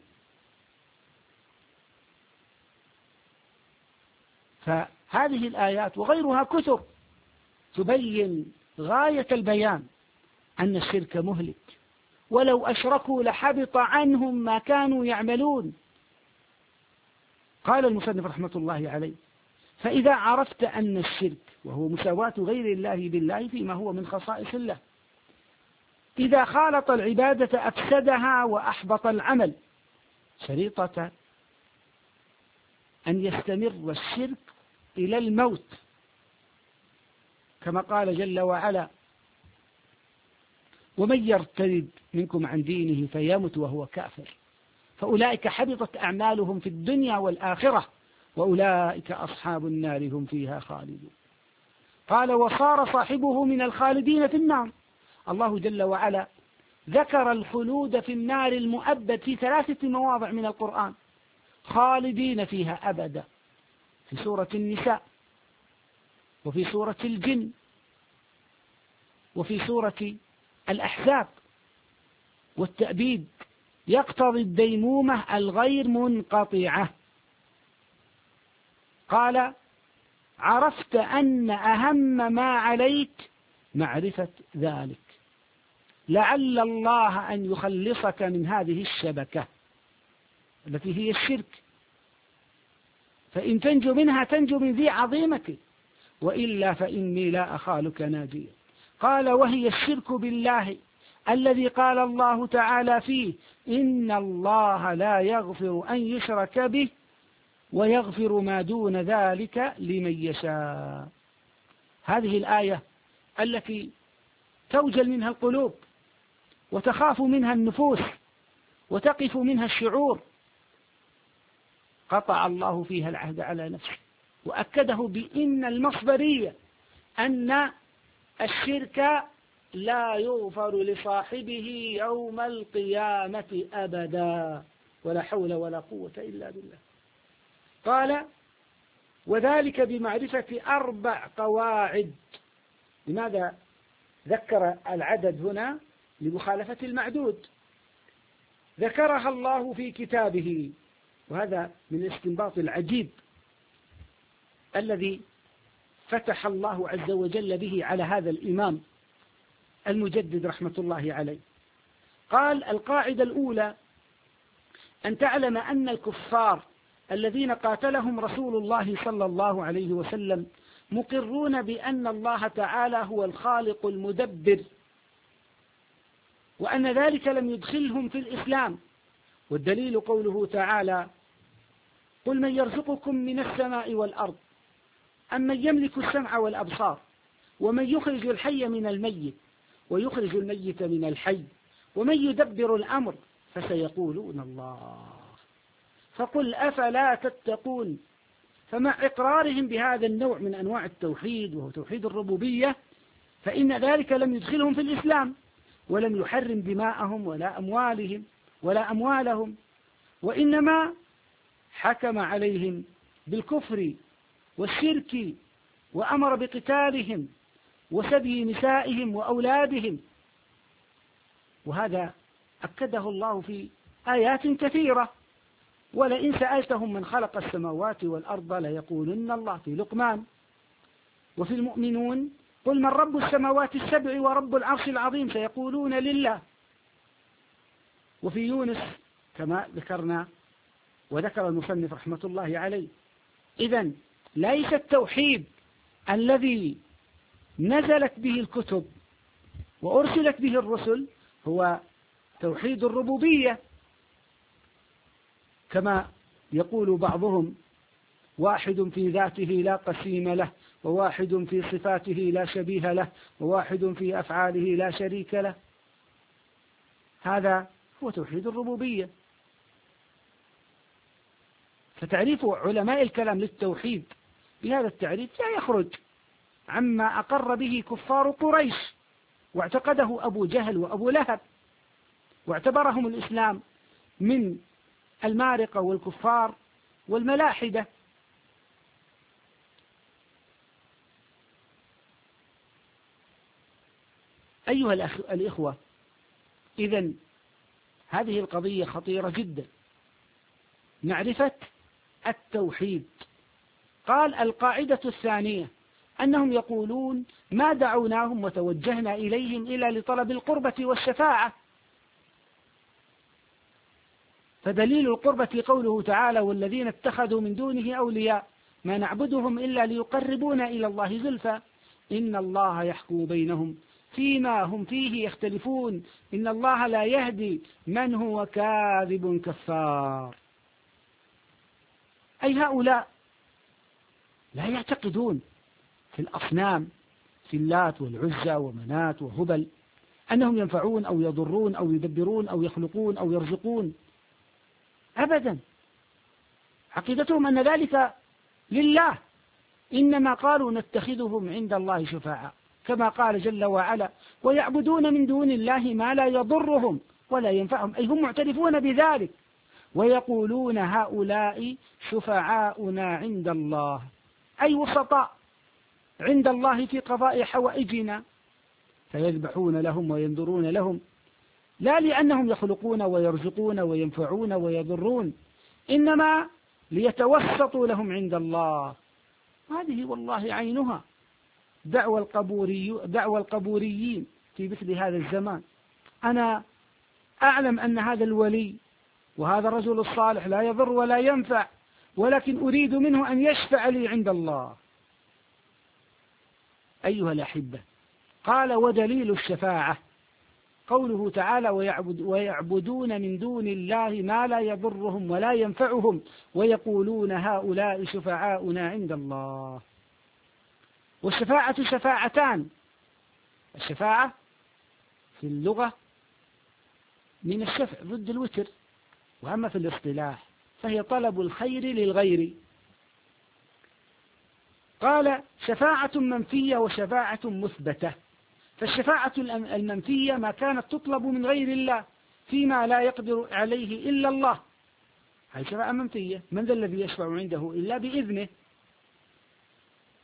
فهذه الآيات وغيرها كثر تبين غاية البيان أن الشرك مهلك، ولو أشركوا لحبط عنهم ما كانوا يعملون. قال المصنف رحمة الله عليه: فإذا عرفت أن الشرك وهو مساواة غير الله بالله فيما هو من خصائص الله، إذا خالط العبادة أفسدها وأحبط العمل، شريطة أن يستمر الشرك إلى الموت، كما قال جل وعلا: ومن يرتد منكم عن دينه فيمت وهو كافر فأولئك حبطت أعمالهم في الدنيا والآخرة وأولئك أصحاب النار هم فيها خالدون. قال: وصار صاحبه من الخالدين في النار. الله جل وعلا ذكر الخلود في النار المؤبد في 3 مواضع من القرآن، خالدين فيها أبدا، في سورة النساء، وفي سورة الجن، وفي سورة الأحزاب. والتأبيد يقتضي الديمومة الغير منقطعة. قال: عرفت أن أهم ما عليك معرفة ذلك، لعل الله أن يخلصك من هذه الشبكة التي هي الشرك، فإن تنجو منها تنجو من ذي عظيمة، وإلا فإني لا أخالك ناجيا. قال: وهي الشرك بالله الذي قال الله تعالى فيه: إن الله لا يغفر أن يشرك به ويغفر ما دون ذلك لمن يشاء. هذه الآية التي توجل منها القلوب وتخاف منها النفوس وتقف منها الشعور، قطع الله فيها العهد على نفسه وأكده بإن المصدرية أن الشرك لا يغفر لصاحبه يوم القيامة أبدا، ولا حول ولا قوة إلا بالله. قال: وذلك بمعرفة 4 قواعد. لماذا ذكر العدد هنا؟ لمخالفة المعدود. ذكرها الله في كتابه. وهذا من الاستنباط العجيب الذي فتح الله عز وجل به على هذا الإمام المجدد رحمة الله عليه. قال: القاعدة الأولى أن تعلم أن الكفار الذين قاتلهم رسول الله صلى الله عليه وسلم مقرون بأن الله تعالى هو الخالق المدبر، وأن ذلك لم يدخلهم في الإسلام. والدليل قوله تعالى: قل من يرزقكم من السماء والأرض أمن يملك السمع والأبصار ومن يخرج الحي من الميت ويخرج الميت من الحي ومن يدبر الأمر فسيقولون الله فقل أفلا تتقون. فمع إقرارهم بهذا النوع من أنواع التوحيد وهو توحيد الربوبية، فإن ذلك لم يدخلهم في الإسلام ولم يحرم دماءهم ولا أموالهم، وإنما حكم عليهم بالكفر والشرك وأمر بقتالهم وسبي نسائهم وأولادهم. وهذا أكده الله في آيات كثيرة: ولئن سألتهم من خلق السماوات والأرض ليقولن الله، في لقمان. وفي المؤمنون: قل من رب السماوات السبع ورب العرش العظيم سيقولون لله. وفي يونس كما ذكرنا وذكر المصنف رحمة الله عليه. إذن ليس التوحيد الذي نزلت به الكتب وأرسلت به الرسل هو توحيد الربوبية، كما يقول بعضهم: واحد في ذاته لا قسيم له، وواحد في صفاته لا شبيه له، وواحد في أفعاله لا شريك له. هذا هو توحيد الربوبية. فتعريف علماء الكلام للتوحيد بهذا التعريف لا يخرج عما أقر به كفار قريش واعتقده أبو جهل وأبو لهب، واعتبرهم الإسلام من المارقة والكفار والملاحدة. أيها الإخوة، إذن هذه القضية خطيرة جدا، معرفة التوحيد. قال: القاعدة الثانية أنهم يقولون ما دعوناهم وتوجهنا إليهم إلا لطلب القربة والشفاعة. فدليل القربة قوله تعالى: والذين اتخذوا من دونه أولياء ما نعبدهم إلا ليقربونا إلى الله زلفى إن الله يحكم بينهم فيما هم فيه يختلفون إن الله لا يهدي من هو كاذب كفار. أي هؤلاء لا يعتقدون في الأصنام، في اللات والعزى ومنات وهبل، أنهم ينفعون أو يضرون أو يدبرون أو يخلقون أو يرزقون، أبدا. عقيدتهم أن ذلك لله، إنما قالوا نتخذهم عند الله شفاعاء، كما قال جل وعلا: ويعبدون من دون الله ما لا يضرهم ولا ينفعهم، أي هم معترفون بذلك، ويقولون هؤلاء شفعاؤنا عند الله، أي وسطاء عند الله في قضاء حوائجنا، فيذبحون لهم وينذرون لهم، لا لأنهم يخلقون ويرزقون وينفعون ويضرون، إنما ليتوسطوا لهم عند الله. هذه والله عينها دعوى القبوريين في مثل هذا الزمان. أنا أعلم أن هذا الولي وهذا الرجل الصالح لا يضر ولا ينفع، ولكن أريد منه أن يشفع لي عند الله. أيها الأحبة، قال: ودليل الشفاعة قوله تعالى: ويعبدون من دون الله ما لا يضرهم ولا ينفعهم ويقولون هؤلاء شفعاؤنا عند الله. والشفاعة شفاعتان: الشفاعة في اللغة من الشفع ضد الوتر، وأما في الاصطلاح فهي طلب الخير للغير. قال: شفاعة منفية وشفاعة مثبتة. فالشفاعة المنفية ما كانت تطلب من غير الله فيما لا يقدر عليه إلا الله، هذه شفاعة منفية. من ذا الذي يشفع عنده إلا بإذنه؟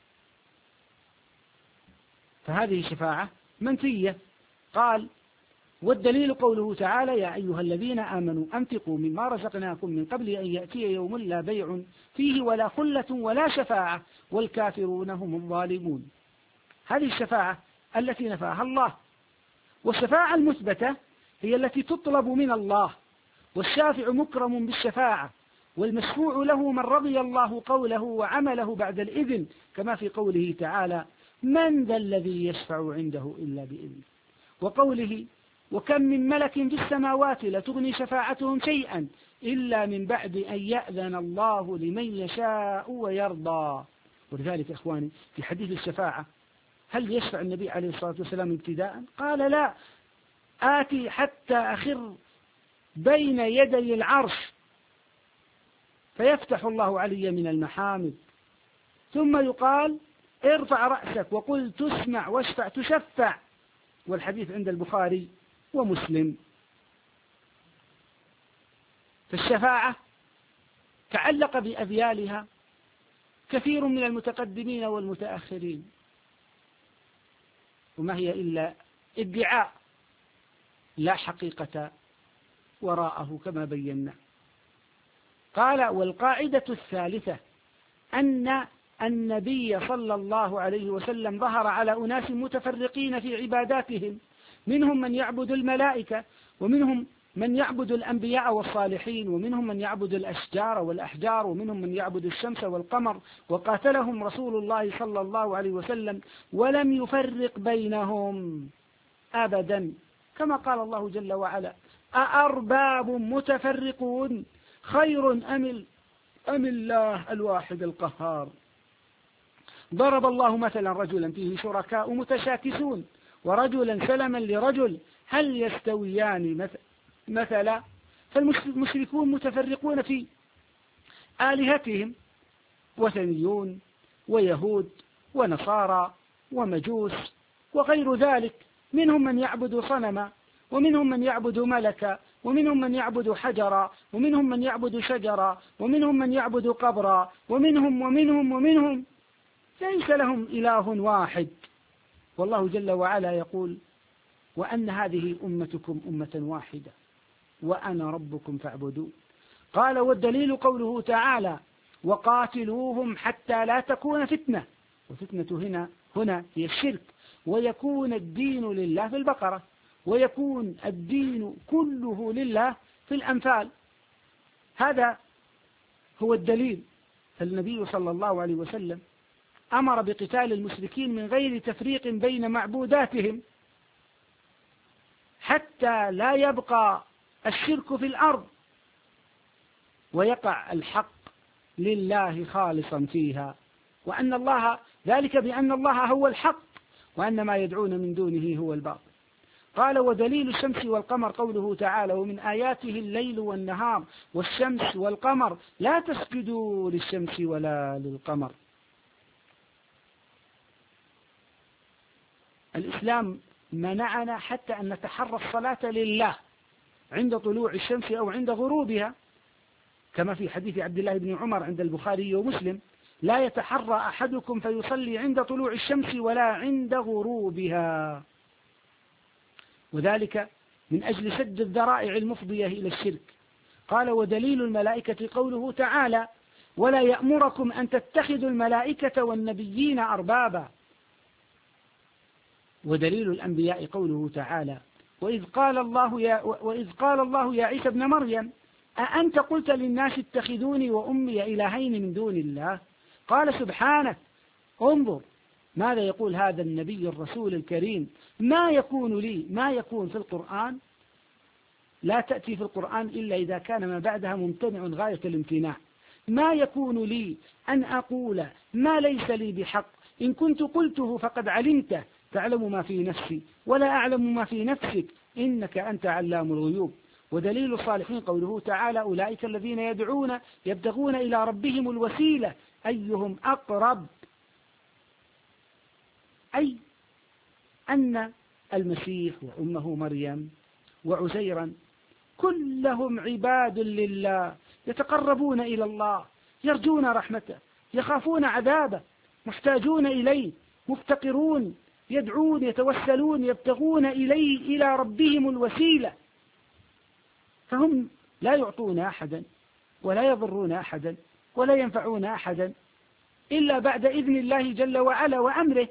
فهذه شفاعة منفية. قال: والدليل قوله تعالى: يا أيها الذين آمنوا أنفقوا مما رزقناكم من قبل أن يأتي يوم لا بيع فيه ولا خلة ولا شفاعة والكافرون هم الظالمون. هذه الشفاعة التي نفاها الله، والشفاعة المثبتة هي التي تطلب من الله، والشافع مكرم بالشفاعة، والمشفوع له من رضي الله قوله وعمله بعد الإذن، كما في قوله تعالى: من ذا الذي يشفع عنده إلا بإذنه، وقوله: وكم من ملك في السماوات لا تغني شفاعتهم شيئا إلا من بعد أن يأذن الله لمن يشاء ويرضى. ولذلك إخواني في حديث الشفاعة، هل يشفع النبي عليه الصلاة والسلام ابتداء؟ قال: لا، آتي حتى أخر بين يدي العرش فيفتح الله علي من المحامد، ثم يقال: ارفع رأسك وقل تسمع واشفع تشفع. والحديث عند البخاري ومسلم. فالشفاعة تعلق بأذيالها كثير من المتقدمين والمتأخرين، وما هي إلا ادعاء لا حقيقة وراءه كما بينا. قال: والقاعدة الثالثة أن النبي صلى الله عليه وسلم ظهر على أناس متفرقين في عباداتهم، منهم من يعبد الملائكة، ومنهم من يعبد الأنبياء والصالحين، ومنهم من يعبد الأشجار والأحجار، ومنهم من يعبد الشمس والقمر، وقاتلهم رسول الله صلى الله عليه وسلم ولم يفرق بينهم أبدا، كما قال الله جل وعلا: أأرباب متفرقون خير أم الله الواحد القهار. ضرب الله مثلا رجلا فيه شركاء متشاكسون ورجلا سلما لرجل هل يستويان مثلا. فالمشركون متفرقون في آلهتهم، وثنيون ويهود ونصارى ومجوس وغير ذلك، منهم من يعبد صنما، ومنهم من يعبد ملكا، ومنهم من يعبد حجرا، ومنهم من يعبد شجرا، ومنهم من يعبد قبرا، ومنهم ليس لهم إله واحد. والله جل وعلا يقول: وأن هذه أمتكم أمة واحدة وأنا ربكم فاعبدون. قال: والدليل قوله تعالى: وقاتلوهم حتى لا تكون فتنة، وفتنة هنا هي الشرك، ويكون الدين لله في البقرة، ويكون الدين كله لله في الأنفال. هذا هو الدليل. فالنبي صلى الله عليه وسلم أمر بقتال المشركين من غير تفريق بين معبوداتهم، حتى لا يبقى الشرك في الأرض ويقع الحق لله خالصا فيها، وأن الله ذلك بأن الله هو الحق وأن ما يدعون من دونه هو الباطل. قال: ودليل الشمس والقمر قوله تعالى: ومن آياته الليل والنهار والشمس والقمر لا تسجدوا للشمس ولا للقمر. الإسلام منعنا حتى أن نتحرى الصلاة لله عند طلوع الشمس أو عند غروبها، كما في حديث عبد الله بن عمر عند البخاري ومسلم: لا يتحرى أحدكم فيصلي عند طلوع الشمس ولا عند غروبها، وذلك من أجل سد الذرائع المفضية إلى الشرك. قال: ودليل الملائكة قوله تعالى: ولا يأمركم أن تتخذوا الملائكة والنبيين أربابا. ودليل الأنبياء قوله تعالى: وإذ قال الله يا عيسى ابن مريم أأنت قلت للناس اتخذوني وأمي إلهين من دون الله؟ قال: سبحانك. انظر ماذا يقول هذا النبي الرسول الكريم: ما يكون في القرآن، لا تأتي في القرآن إلا إذا كان ما بعدها ممتنع غاية الامتناع. ما يكون لي أن أقول ما ليس لي بحق، إن كنت قلته فقد علمته، تعلم ما في نفسي ولا أعلم ما في نفسك، إنك أنت علام الغيوب. ودليل الصالحين قوله تعالى: أولئك الذين يدعون يبتغون إلى ربهم الوسيلة أيهم أقرب، أي أن المسيح وأمه مريم وعزيرا كلهم عباد لله، يتقربون إلى الله، يرجون رحمته، يخافون عذابه، محتاجون إليه، مفتقرون يدعون يتوسلون يبتغون إلى ربهم الوسيلة، فهم لا يعطون أحدا ولا يضرون أحدا ولا ينفعون أحدا إلا بعد إذن الله جل وعلا وأمره.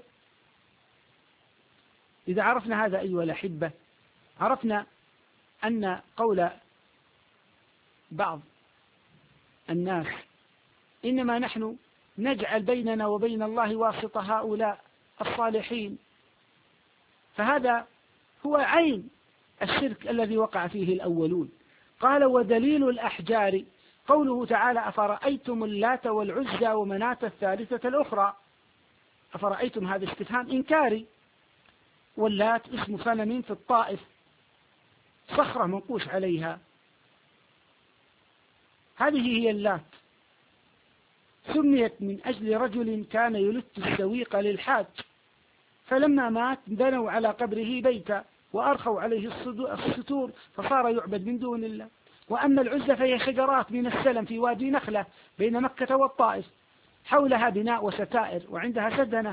إذا عرفنا هذا أيها الأحبة، عرفنا أن قول بعض الناس إنما نحن نجعل بيننا وبين الله واسطة هؤلاء الصالحين، فهذا هو عين الشرك الذي وقع فيه الأولون. قال: ودليل الأحجار قوله تعالى: أفرأيتم اللات والعزى ومناة الثالثة الأخرى. أفرأيتم هذا استفهام إنكاري، واللات اسم صنم في الطائف، صخرة منقوش عليها، هذه هي اللات، سميت من أجل رجل كان يلت السويق للحاج، فلما مات بنوا على قبره بيتا وأرخوا عليه الستور فصار يعبد من دون الله. وأما العزة فهي شجرات من السلم في وادي نخلة بين مكة والطائف، حولها بناء وستائر وعندها سدنة.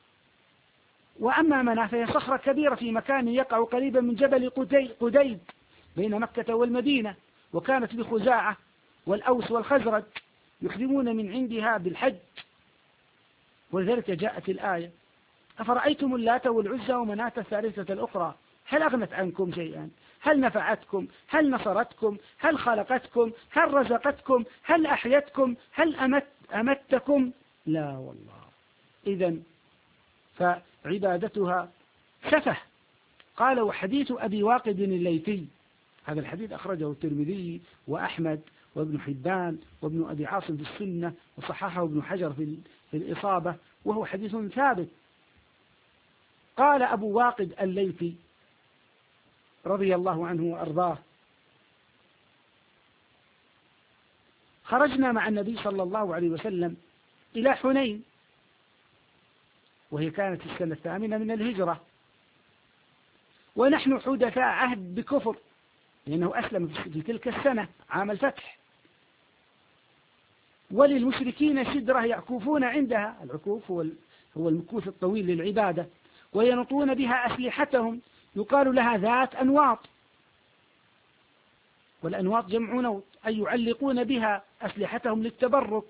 وأما مناة فهي صخرة كبيرة في مكان يقع قريبا من جبل قديد بين مكة والمدينة، وكانت لخزاعة والأوس والخزرج يخدمون من عندها بالحج، ولذلك جاءت الآية: أفرأيتم اللات والعزى ومناة الثالثة الأخرى هل أغنت عنكم شيئا؟ هل نفعتكم؟ هل نصرتكم؟ هل خلقتكم؟ هل رزقتكم؟ هل أحيتكم؟ هل أمتكم؟ لا والله. إذن فعبادتها سفه. قال: وحديث أبي واقد الليثي، هذا الحديث أخرجه الترمذي وأحمد وابن حبان وابن أبي عاصم في السنة، وصححه ابن حجر في الإصابة، وهو حديث ثابت. قال أبو واقد الليثي رضي الله عنه وأرضاه: خرجنا مع النبي صلى الله عليه وسلم إلى حنين، وهي كانت السنة 8 من الهجرة، ونحن حدثاء عهد بكفر، لأنه أسلم في تلك السنة عام الفتح، وللمشركين شدرة يعكوفون عندها، العكوف هو المكوث الطويل للعبادة، وينطون بها أسلحتهم يقال لها ذات أنواط، والأنواط جمع نوط، أي يعلقون بها أسلحتهم للتبرك.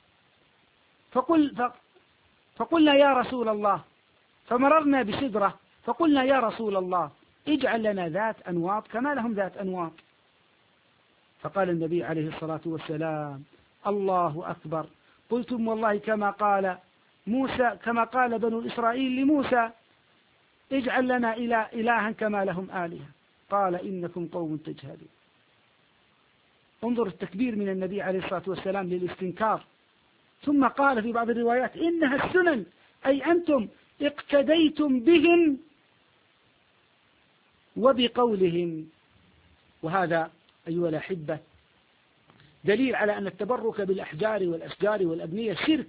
فقلنا يا رسول الله، فمررنا بشدرة فقلنا يا رسول الله اجعل لنا ذات أنواط كما لهم ذات أنواط. فقال النبي عليه الصلاة والسلام: الله أكبر، قلتم والله كما قال بنو إسرائيل لموسى: اجعل لنا إلها كما لهم آلهة. قال: إنكم قوم تجهلون. انظر التكبير من النبي عليه الصلاة والسلام للاستنكار. ثم قال في بعض الروايات: إنها السنن، أي أنتم اقتديتم بهم وبقولهم. وهذا أيها الأحبة دليل على أن التبرك بالأحجار والأشجار والأبنية شرك.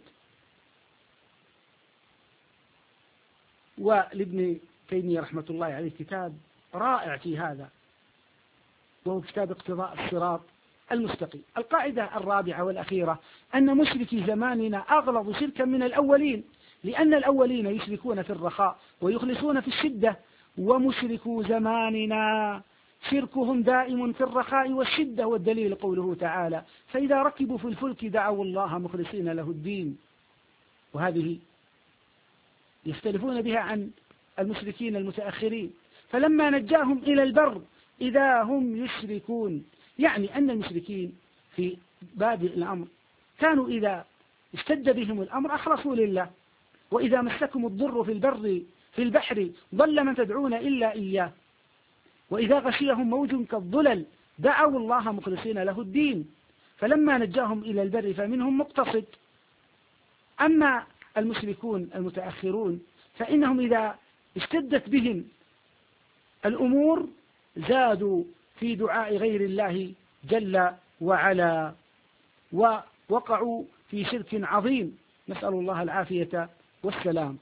ولابن تيمية رحمة الله عليه كتاب رائع في هذا، وهو كتاب اقتضاء الصراط المستقيم. القاعدة الرابعة والأخيرة أن مشركي زماننا أغلظ شركا من الأولين، لأن الأولين يشركون في الرخاء ويخلصون في الشدة، ومشركو زماننا شركهم دائم في الرخاء والشدة. والدليل قوله تعالى: فإذا ركبوا في الفلك دعوا الله مخلصين له الدين. وهذه يختلفون بها عن المشركين المتأخرين. فلما نجاهم إلى البر إذا هم يشركون، يعني أن المشركين في بادئ الأمر كانوا إذا اشتد بهم الأمر أخلصوا لله، وإذا مسكم الضر في البحر ضل من تدعون إلا إياه، وإذا غشيهم موج كالظلل دعوا الله مخلصين له الدين. فلما نجاهم إلى البر فمنهم مقتصد. أما المشركون المتأخرون فإنهم إذا اشتدت بهم الأمور زادوا في دعاء غير الله جل وعلا، ووقعوا في شرك عظيم، نسأل الله العافية والسلام.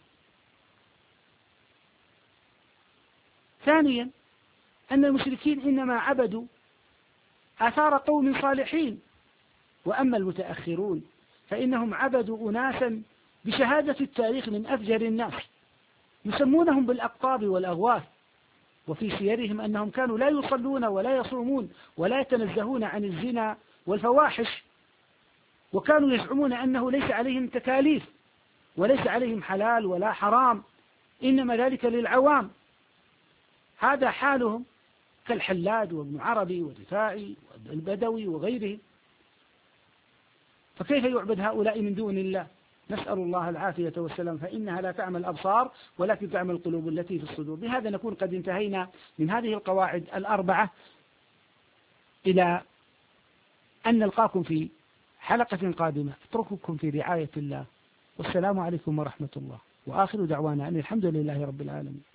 ثانيا أن المشركين إنما عبدوا آثار قوم صالحين، وأما المتأخرون فإنهم عبدوا أناسا بشهادة التاريخ من أفجر الناس، يسمونهم بالأقطاب والأغواث، وفي سيرهم أنهم كانوا لا يصلون ولا يصومون ولا يتنزهون عن الزنا والفواحش، وكانوا يزعمون أنه ليس عليهم تكاليف وليس عليهم حلال ولا حرام، إنما ذلك للعوام. هذا حالهم كالحلاد وابن عربي والرفاعي والبدوي وغيرهم. فكيف يعبد هؤلاء من دون الله؟ نسأل الله العافية والسلام، فإنها لا تعمى الأبصار ولكن تعمى القلوب التي في الصدور. بهذا نكون قد انتهينا من هذه القواعد الأربعة، إلى أن نلقاكم في حلقة قادمة. اترككم في رعاية الله، والسلام عليكم ورحمة الله، وآخر دعوانا أن الحمد لله رب العالمين.